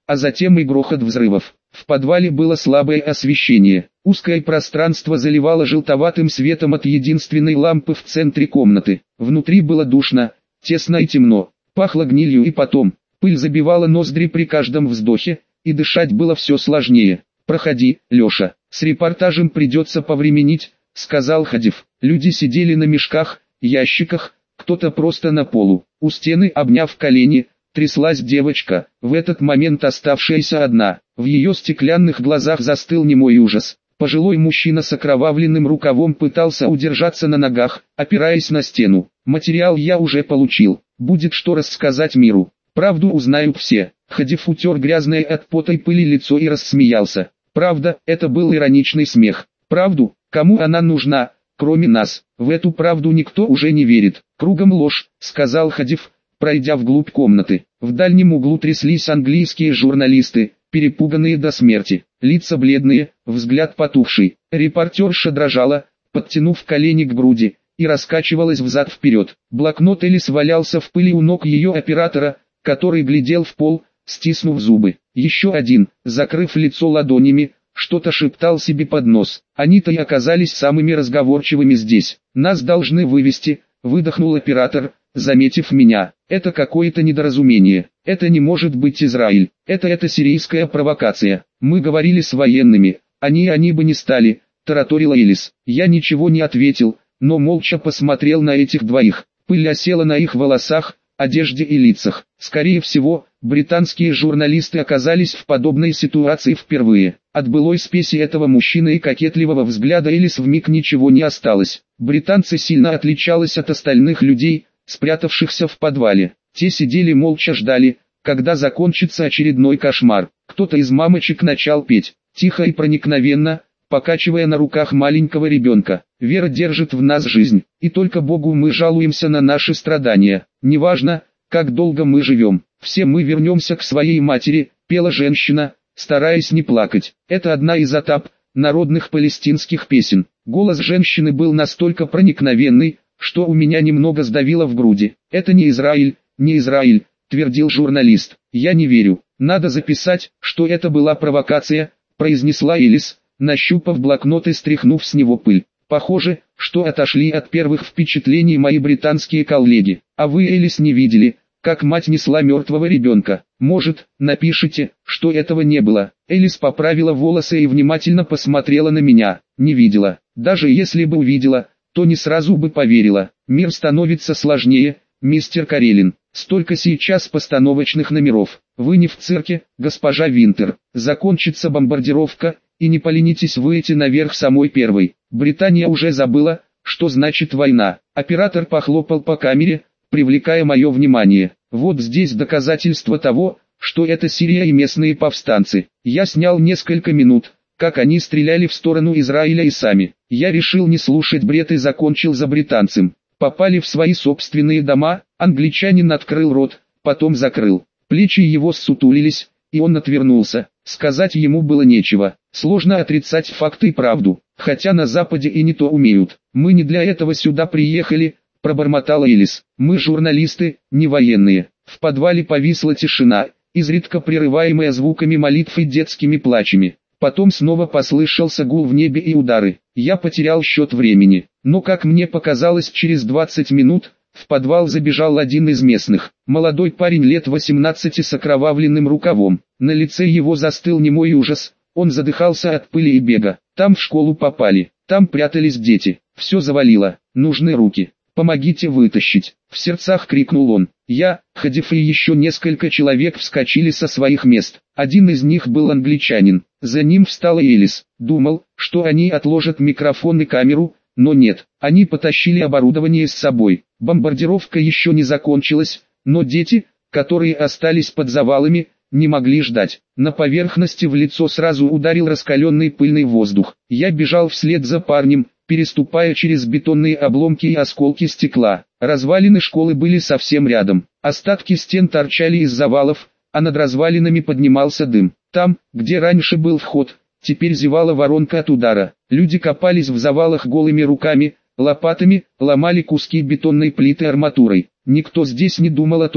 а затем и грохот взрывов. В подвале было слабое освещение. Узкое пространство заливало желтоватым светом от единственной лампы в центре комнаты. Внутри было душно, тесно и темно. Пахло гнилью и потом. Пыль забивала ноздри при каждом вздохе, и дышать было все сложнее. «Проходи, Леша, с репортажем придется повременить», — сказал Хадив. Люди сидели на мешках, ящиках, кто-то просто на полу. У стены, обняв колени, тряслась девочка, в этот момент оставшаяся одна. В ее стеклянных глазах застыл немой ужас. Пожилой мужчина с окровавленным рукавом пытался удержаться на ногах, опираясь на стену. «Материал я уже получил, будет что рассказать миру. Правду узнают все». Хадив утер грязное от пота и пыли лицо и рассмеялся. Правда, это был ироничный смех. Правду, кому она нужна, кроме нас? В эту правду никто уже не верит. Кругом ложь, сказал Хадив, пройдя вглубь комнаты. В дальнем углу тряслись английские журналисты, перепуганные до смерти. Лица бледные, взгляд потухший. Репортерша дрожала, подтянув колени к груди, и раскачивалась взад-вперед. Блокнот Элис валялся в пыли у ног ее оператора, который глядел в пол, стиснув зубы. Еще один, закрыв лицо ладонями, что-то шептал себе под нос. Они-то и оказались самыми разговорчивыми здесь. «Нас должны вывести», — выдохнул оператор, заметив меня. «Это какое-то недоразумение. Это не может быть Израиль. Это сирийская провокация. Мы говорили с военными. Они бы не стали», — тараторила Элис. Я ничего не ответил, но молча посмотрел на этих двоих. Пыль осела на их волосах, одежде и лицах. Скорее всего, британские журналисты оказались в подобной ситуации впервые. От былой спеси этого мужчины и кокетливого взгляда Элис вмиг ничего не осталось. Британцы сильно отличались от остальных людей, спрятавшихся в подвале. Те сидели молча ждали, когда закончится очередной кошмар. Кто-то из мамочек начал петь, тихо и проникновенно, покачивая на руках маленького ребенка. «Вера держит в нас жизнь, и только Богу мы жалуемся на наши страдания. Неважно, как долго мы живем, все мы вернемся к своей матери», — пела женщина, стараясь не плакать. Это одна из этап народных палестинских песен. Голос женщины был настолько проникновенный, что у меня немного сдавило в груди. «Это не Израиль, не Израиль», — твердил журналист. «Я не верю. Надо записать, что это была провокация», — произнесла Элис, нащупав блокнот и стряхнув с него пыль. «Похоже, что отошли от первых впечатлений мои британские коллеги. А вы, Элис, не видели, как мать несла мертвого ребенка? Может, напишите, что этого не было?» Элис поправила волосы и внимательно посмотрела на меня. «Не видела. Даже если бы увидела, то не сразу бы поверила. Мир становится сложнее, мистер Карелин. Столько сейчас постановочных номеров. Вы не в цирке, госпожа Винтер. Закончится бомбардировка, и не поленитесь выйти наверх самой первой. Британия уже забыла, что значит война». Оператор похлопал по камере, привлекая мое внимание. «Вот здесь доказательство того, что это Сирия и местные повстанцы. Я снял несколько минут, как они стреляли в сторону Израиля и сами. Я решил не слушать бред и закончил за британцем. Попали в свои собственные дома». Англичанин открыл рот, потом закрыл. Плечи его ссутулились, и он отвернулся. Сказать ему было нечего. Сложно отрицать факты и правду, хотя на Западе и не то умеют. «Мы не для этого сюда приехали», — пробормотала Элис. «Мы журналисты, не военные». В подвале повисла тишина, изредка прерываемая звуками молитв и детскими плачами. Потом снова послышался гул в небе и удары. Я потерял счет времени. Но, как мне показалось, через 20 минут в подвал забежал один из местных. Молодой парень лет 18 с окровавленным рукавом. На лице его застыл немой ужас. Он задыхался от пыли и бега. Там в школу попали. Там прятались дети. Все завалило. Нужны руки. Помогите вытащить. В сердцах крикнул он. Я, Хадиф и еще несколько человек вскочили со своих мест. Один из них был англичанин. За ним встала Элис. Думал, что они отложат микрофон и камеру, но нет. Они потащили оборудование с собой. Бомбардировка еще не закончилась, но дети, которые остались под завалами, не могли ждать. На поверхности в лицо сразу ударил раскаленный пыльный воздух. Я бежал вслед за парнем, переступая через бетонные обломки и осколки стекла. Развалины школы были совсем рядом. Остатки стен торчали из завалов, а над развалинами поднимался дым. Там, где раньше был вход, теперь зевала воронка от удара. Люди копались в завалах голыми руками, лопатами, ломали куски бетонной плиты арматурой. Никто здесь не думал о том,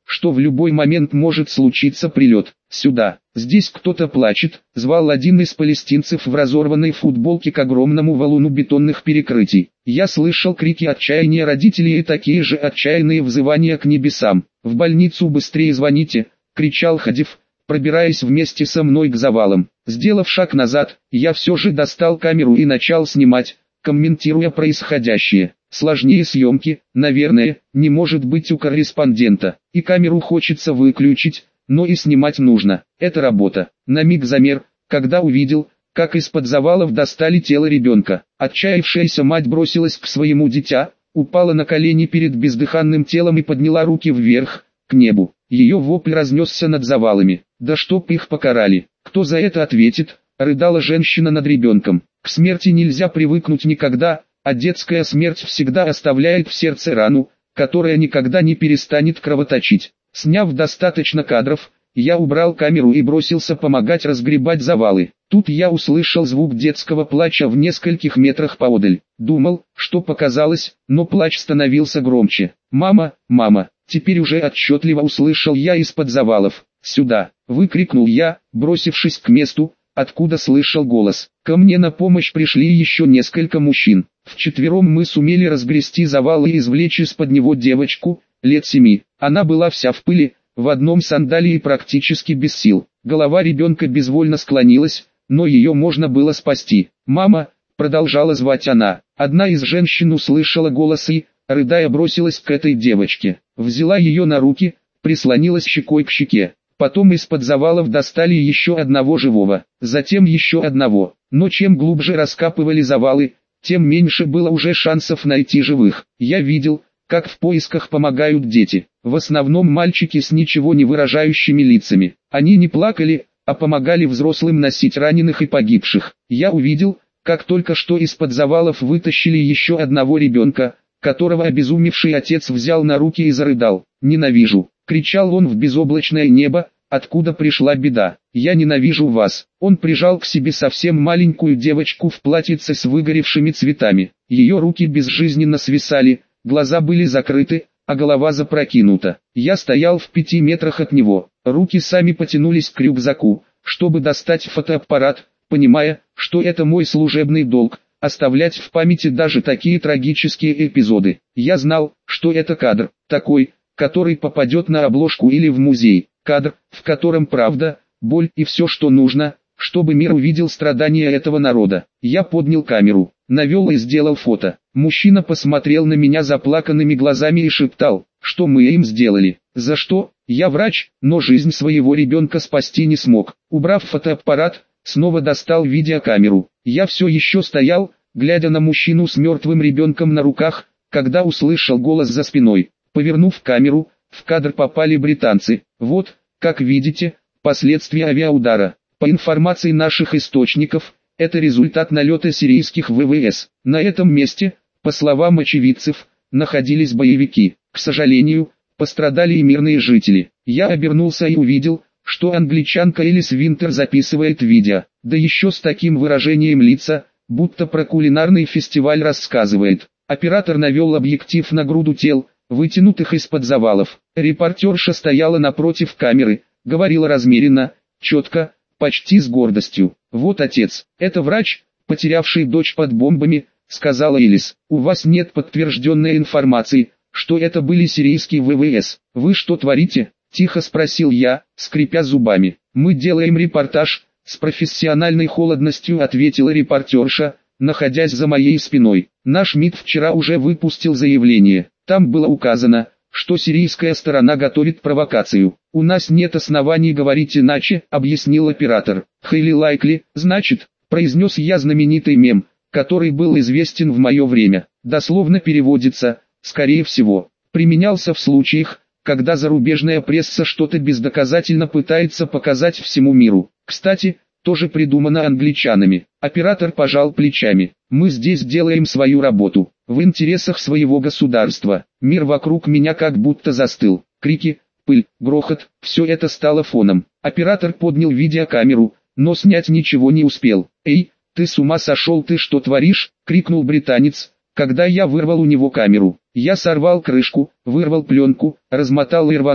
что в любой момент может случиться прилет. Сюда, здесь кто-то плачет, звал один из палестинцев в разорванной футболке к огромному валуну бетонных перекрытий. Я слышал крики отчаяния родителей и такие же отчаянные взывания к небесам. «В больницу быстрее звоните!» — кричал Хадиф, пробираясь вместе со мной к завалам. Сделав шаг назад, я все же достал камеру и начал снимать, комментируя происходящее. Сложнее съемки, наверное, не может быть у корреспондента. И камеру хочется выключить, но и снимать нужно. Это работа. На миг замер, когда увидел, как из-под завалов достали тело ребенка. Отчаявшаяся мать бросилась к своему дитя, упала на колени перед бездыханным телом и подняла руки вверх, к небу. Ее вопль разнесся над завалами. «Да чтоб их покарали! Кто за это ответит?» — рыдала женщина над ребенком. К смерти нельзя привыкнуть никогда, а детская смерть всегда оставляет в сердце рану, которая никогда не перестанет кровоточить. Сняв достаточно кадров, я убрал камеру и бросился помогать разгребать завалы. Тут я услышал звук детского плача в нескольких метрах поодаль. Думал, что показалось, но плач становился громче. «Мама, мама!» Теперь уже отчетливо услышал я из-под завалов. «Сюда!» — выкрикнул я, бросившись к месту, откуда слышал голос. Ко мне на помощь пришли еще несколько мужчин. Вчетвером мы сумели разгрести завал и извлечь из-под него девочку, лет 7. Она была вся в пыли, в одном сандалии и практически без сил. Голова ребенка безвольно склонилась, но ее можно было спасти. «Мама!» — продолжала звать она. Одна из женщин услышала голос и, рыдая, бросилась к этой девочке. Взяла ее на руки, прислонилась щекой к щеке. Потом из-под завалов достали еще одного живого, затем еще одного. Но чем глубже раскапывали завалы, тем меньше было уже шансов найти живых. Я видел, как в поисках помогают дети. В основном мальчики с ничего не выражающими лицами. Они не плакали, а помогали взрослым носить раненых и погибших. Я увидел, как только что из-под завалов вытащили еще одного ребенка, которого обезумевший отец взял на руки и зарыдал. «Ненавижу!» — кричал он в безоблачное небо, откуда пришла беда. «Я ненавижу вас!» Он прижал к себе совсем маленькую девочку в платьице с выгоревшими цветами. Ее руки безжизненно свисали, глаза были закрыты, а голова запрокинута. Я стоял в 5 метрах от него. Руки сами потянулись к рюкзаку, чтобы достать фотоаппарат, понимая, что это мой служебный долг — оставлять в памяти даже такие трагические эпизоды. Я знал, что это кадр, такой, который попадет на обложку или в музей. Кадр, в котором правда, боль и все, что нужно, чтобы мир увидел страдания этого народа. Я поднял камеру, навел и сделал фото. Мужчина посмотрел на меня заплаканными глазами и шептал, что мы им сделали. За что? Я врач, но жизнь своего ребенка спасти не смог. Убрав фотоаппарат, снова достал видеокамеру. Я все еще стоял, глядя на мужчину с мертвым ребенком на руках, когда услышал голос за спиной. Повернув камеру, в кадр попали британцы. Вот, как видите, последствия авиаудара. По информации наших источников, это результат налета сирийских ВВС. На этом месте, по словам очевидцев, находились боевики. К сожалению, пострадали и мирные жители. Я обернулся и увидел, что англичанка Элис Винтер записывает видео, да еще с таким выражением лица, будто про кулинарный фестиваль рассказывает. Оператор навел объектив на груду тел, вытянутых из-под завалов. Репортерша стояла напротив камеры, говорила размеренно, четко, почти с гордостью. «Вот отец, это врач, потерявший дочь под бомбами», — сказала Элис. «У вас нет подтвержденной информации, что это были сирийские ВВС. Вы что творите?» — тихо спросил я, скрипя зубами. «Мы делаем репортаж», — с профессиональной холодностью ответила репортерша, находясь за моей спиной. «Наш МИД вчера уже выпустил заявление. Там было указано, что сирийская сторона готовит провокацию. У нас нет оснований говорить иначе», — объяснил оператор. «Highly likely, значит», — произнес я знаменитый мем, который был известен в мое время. Дословно переводится «скорее всего». Применялся в случаях, когда зарубежная пресса что-то бездоказательно пытается показать всему миру. Кстати, тоже придумано англичанами. Оператор пожал плечами. «Мы здесь делаем свою работу, в интересах своего государства». Мир вокруг меня как будто застыл. Крики, пыль, грохот, все это стало фоном. Оператор поднял видеокамеру, но снять ничего не успел. «Эй, ты с ума сошел, ты что творишь?» — крикнул британец, когда я вырвал у него камеру. Я сорвал крышку, вырвал пленку, размотал и рванул,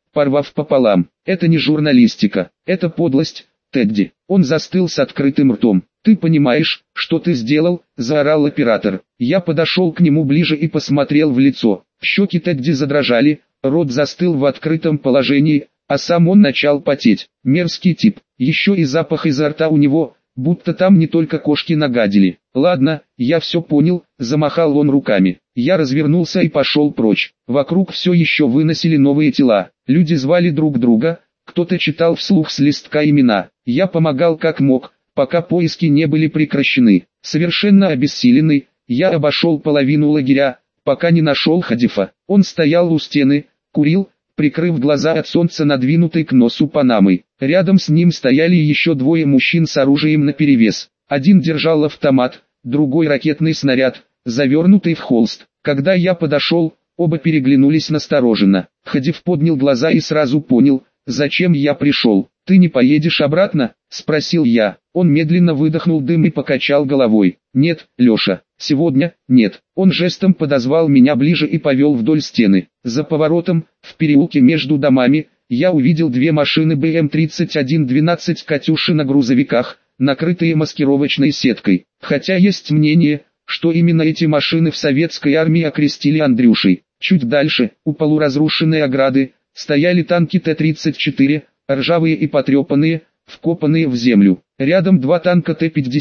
порвав пополам. Это не журналистика, это подлость, Тедди. Он застыл с открытым ртом. «Ты понимаешь, что ты сделал?» – заорал оператор. Я подошел к нему ближе и посмотрел в лицо. Щеки Тедди задрожали, рот застыл в открытом положении, а сам он начал потеть. Мерзкий тип. Еще и запах изо рта у него, будто там не только кошки нагадили. «Ладно, я все понял», – замахал он руками. Я развернулся и пошел прочь. Вокруг все еще выносили новые тела. Люди звали друг друга, кто-то читал вслух с листка имена. Я помогал как мог, пока поиски не были прекращены. Совершенно обессиленный, я обошел половину лагеря, пока не нашел Хадифа. Он стоял у стены, курил, прикрыв глаза от солнца надвинутой к носу панамой. Рядом с ним стояли еще двое мужчин с оружием наперевес. Один держал автомат, другой ракетный снаряд, завернутый в холст. Когда я подошел, оба переглянулись настороженно. Хадиф поднял глаза и сразу понял, зачем я пришел. «Ты не поедешь обратно?» – спросил я. Он медленно выдохнул дым и покачал головой. «Нет, Леша, сегодня, нет». Он жестом подозвал меня ближе и повел вдоль стены. За поворотом, в переулке между домами, я увидел две машины БМ-3112 «Катюши» на грузовиках, накрытые маскировочной сеткой. Хотя есть мнение, что именно эти машины в советской армии окрестили Андрюшей. Чуть дальше, у полуразрушенной ограды, стояли танки Т-34, ржавые и потрепанные, вкопанные в землю. Рядом два танка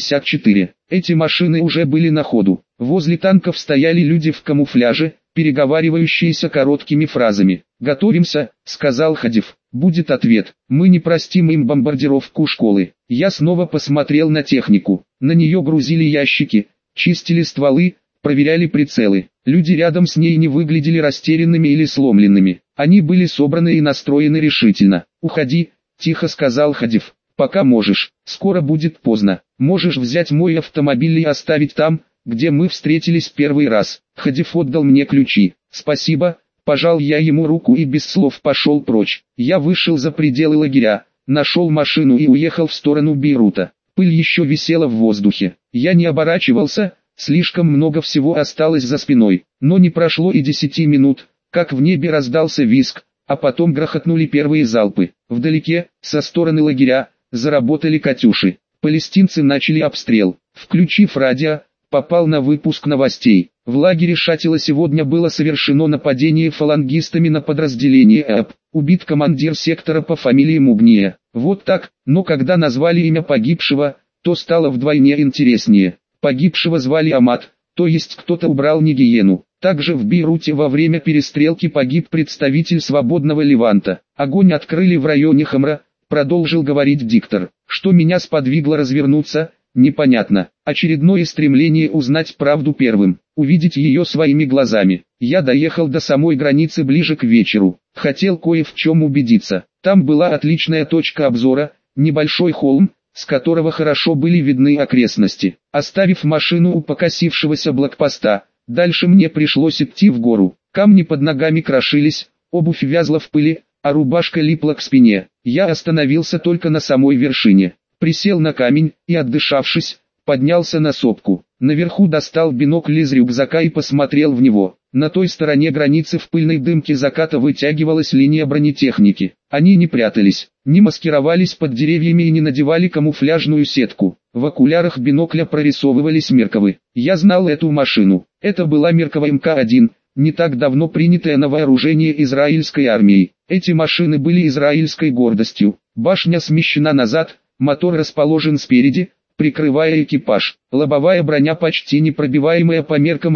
Т-54. Эти машины уже были на ходу. Возле танков стояли люди в камуфляже, переговаривающиеся короткими фразами. «Готовимся», — сказал Хадиф. «Будет ответ. Мы не простим им бомбардировку школы». Я снова посмотрел на технику. На нее грузили ящики, чистили стволы, проверяли прицелы. Люди рядом с ней не выглядели растерянными или сломленными. Они были собраны и настроены решительно. «Уходи», — тихо сказал Хадиф. «Пока можешь. Скоро будет поздно. Можешь взять мой автомобиль и оставить там, где мы встретились первый раз». Хадиф отдал мне ключи. «Спасибо», — пожал я ему руку и без слов пошел прочь. Я вышел за пределы лагеря, нашел машину и уехал в сторону Бейрута. Пыль еще висела в воздухе. Я не оборачивался, слишком много всего осталось за спиной. Но не прошло и 10 минут, как в небе раздался визг, а потом грохотнули первые залпы. Вдалеке, со стороны лагеря, заработали «Катюши». Палестинцы начали обстрел. Включив радио, попал на выпуск новостей. В лагере Шатила сегодня было совершено нападение фалангистами на подразделение ЭП. Убит командир сектора по фамилии Мубния. Вот так, но когда назвали имя погибшего, то стало вдвойне интереснее. Погибшего звали Амад, то есть кто-то убрал не гиену. Также в Бейруте во время перестрелки погиб представитель свободного Леванта. Огонь открыли в районе Хамра, продолжил говорить диктор. Что меня сподвигло развернуться, непонятно. Очередное стремление узнать правду первым, увидеть ее своими глазами. Я доехал до самой границы ближе к вечеру. Хотел кое в чем убедиться. Там была отличная точка обзора, небольшой холм, с которого хорошо были видны окрестности. Оставив машину у покосившегося блокпоста, дальше мне пришлось идти в гору. Камни под ногами крошились, обувь вязла в пыли, а рубашка липла к спине. Я остановился только на самой вершине. Присел на камень и, отдышавшись, поднялся на сопку. Наверху достал бинокль из рюкзака и посмотрел в него. На той стороне границы в пыльной дымке заката вытягивалась линия бронетехники. Они не прятались, не маскировались под деревьями и не надевали камуфляжную сетку. В окулярах бинокля прорисовывались Мерковы. Я знал эту машину. Это была Меркова МК-1, не так давно принятая на вооружение израильской армией. Эти машины были израильской гордостью. Башня смещена назад, мотор расположен спереди, прикрывая экипаж. Лобовая броня почти непробиваемая по меркам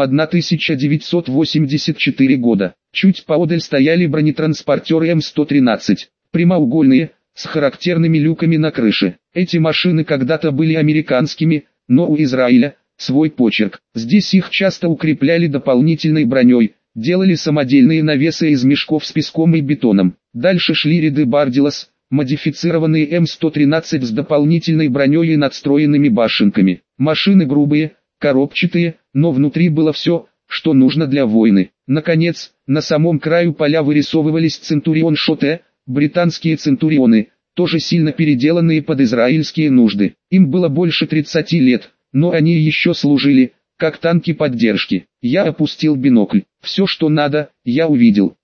1984 года. Чуть поодаль стояли бронетранспортеры М113, прямоугольные, с характерными люками на крыше. Эти машины когда-то были американскими, но у Израиля свой почерк. Здесь их часто укрепляли дополнительной броней, делали самодельные навесы из мешков с песком и бетоном. Дальше шли ряды Бардилас, модифицированные М113 с дополнительной броней и надстроенными башенками. Машины грубые, коробчатые, но внутри было все, что нужно для войны. Наконец, на самом краю поля вырисовывались Центурион Шоте, британские Центурионы, тоже сильно переделанные под израильские нужды. Им было больше 30 лет, но они еще служили, как танки поддержки. Я опустил бинокль. Все, что надо, я увидел.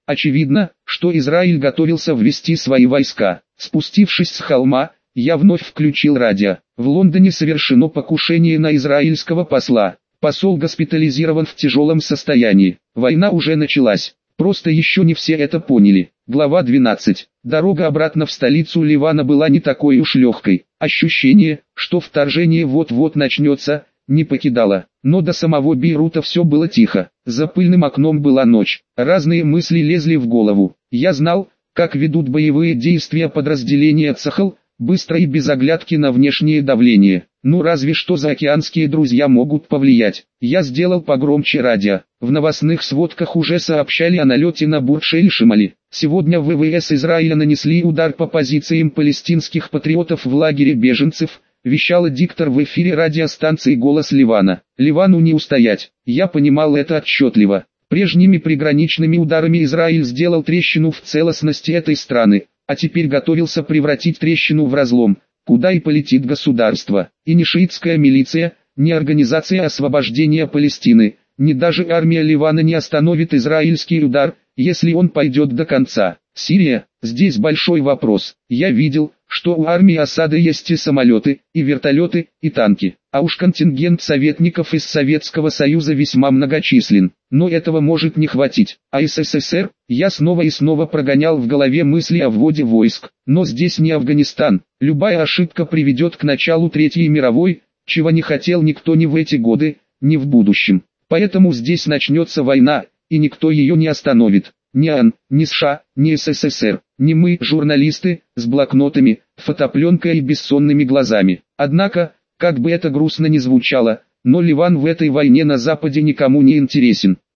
Очевидно, что Израиль готовился ввести свои войска. Спустившись с холма, я вновь включил радио. В Лондоне совершено покушение на израильского посла. Посол госпитализирован в тяжелом состоянии. Война уже началась. Просто еще не все это поняли. Глава 12. Дорога обратно в столицу Ливана была не такой уж легкой. Ощущение, что вторжение вот-вот начнется, не покидало. Но до самого Бейрута все было тихо. За пыльным окном была ночь. Разные мысли лезли в голову. Я знал, как ведут боевые действия подразделения Цахал, быстро и без оглядки на внешнее давление. Ну разве что заокеанские друзья могут повлиять. Я сделал погромче радио. В новостных сводках уже сообщали о налете на Бурдж-эль-Шамали. Сегодня ВВС Израиля нанесли удар по позициям палестинских патриотов в лагере беженцев, вещал диктор в эфире радиостанции «Голос Ливана». Ливану не устоять. Я понимал это отчетливо. Прежними приграничными ударами Израиль сделал трещину в целостности этой страны, а теперь готовился превратить трещину в разлом, куда и полетит государство. И ни шиитская милиция, ни Организация освобождения Палестины, ни даже армия Ливана не остановит израильский удар, если он пойдет до конца. Сирия, здесь большой вопрос. Я видел, что у армии Асада есть и самолеты, и вертолеты, и танки. А уж контингент советников из Советского Союза весьма многочислен. Но этого может не хватить. А СССР, я снова и снова прогонял в голове мысли о вводе войск. Но здесь не Афганистан. Любая ошибка приведет к началу Третьей мировой, чего не хотел никто ни в эти годы, ни в будущем. Поэтому здесь начнется война, и никто ее не остановит. Ни АН, ни США, ни СССР, ни мы, журналисты, с блокнотами, фотопленкой и бессонными глазами. Однако, как бы это грустно ни звучало, но Ливан в этой войне на Западе никому не интересен.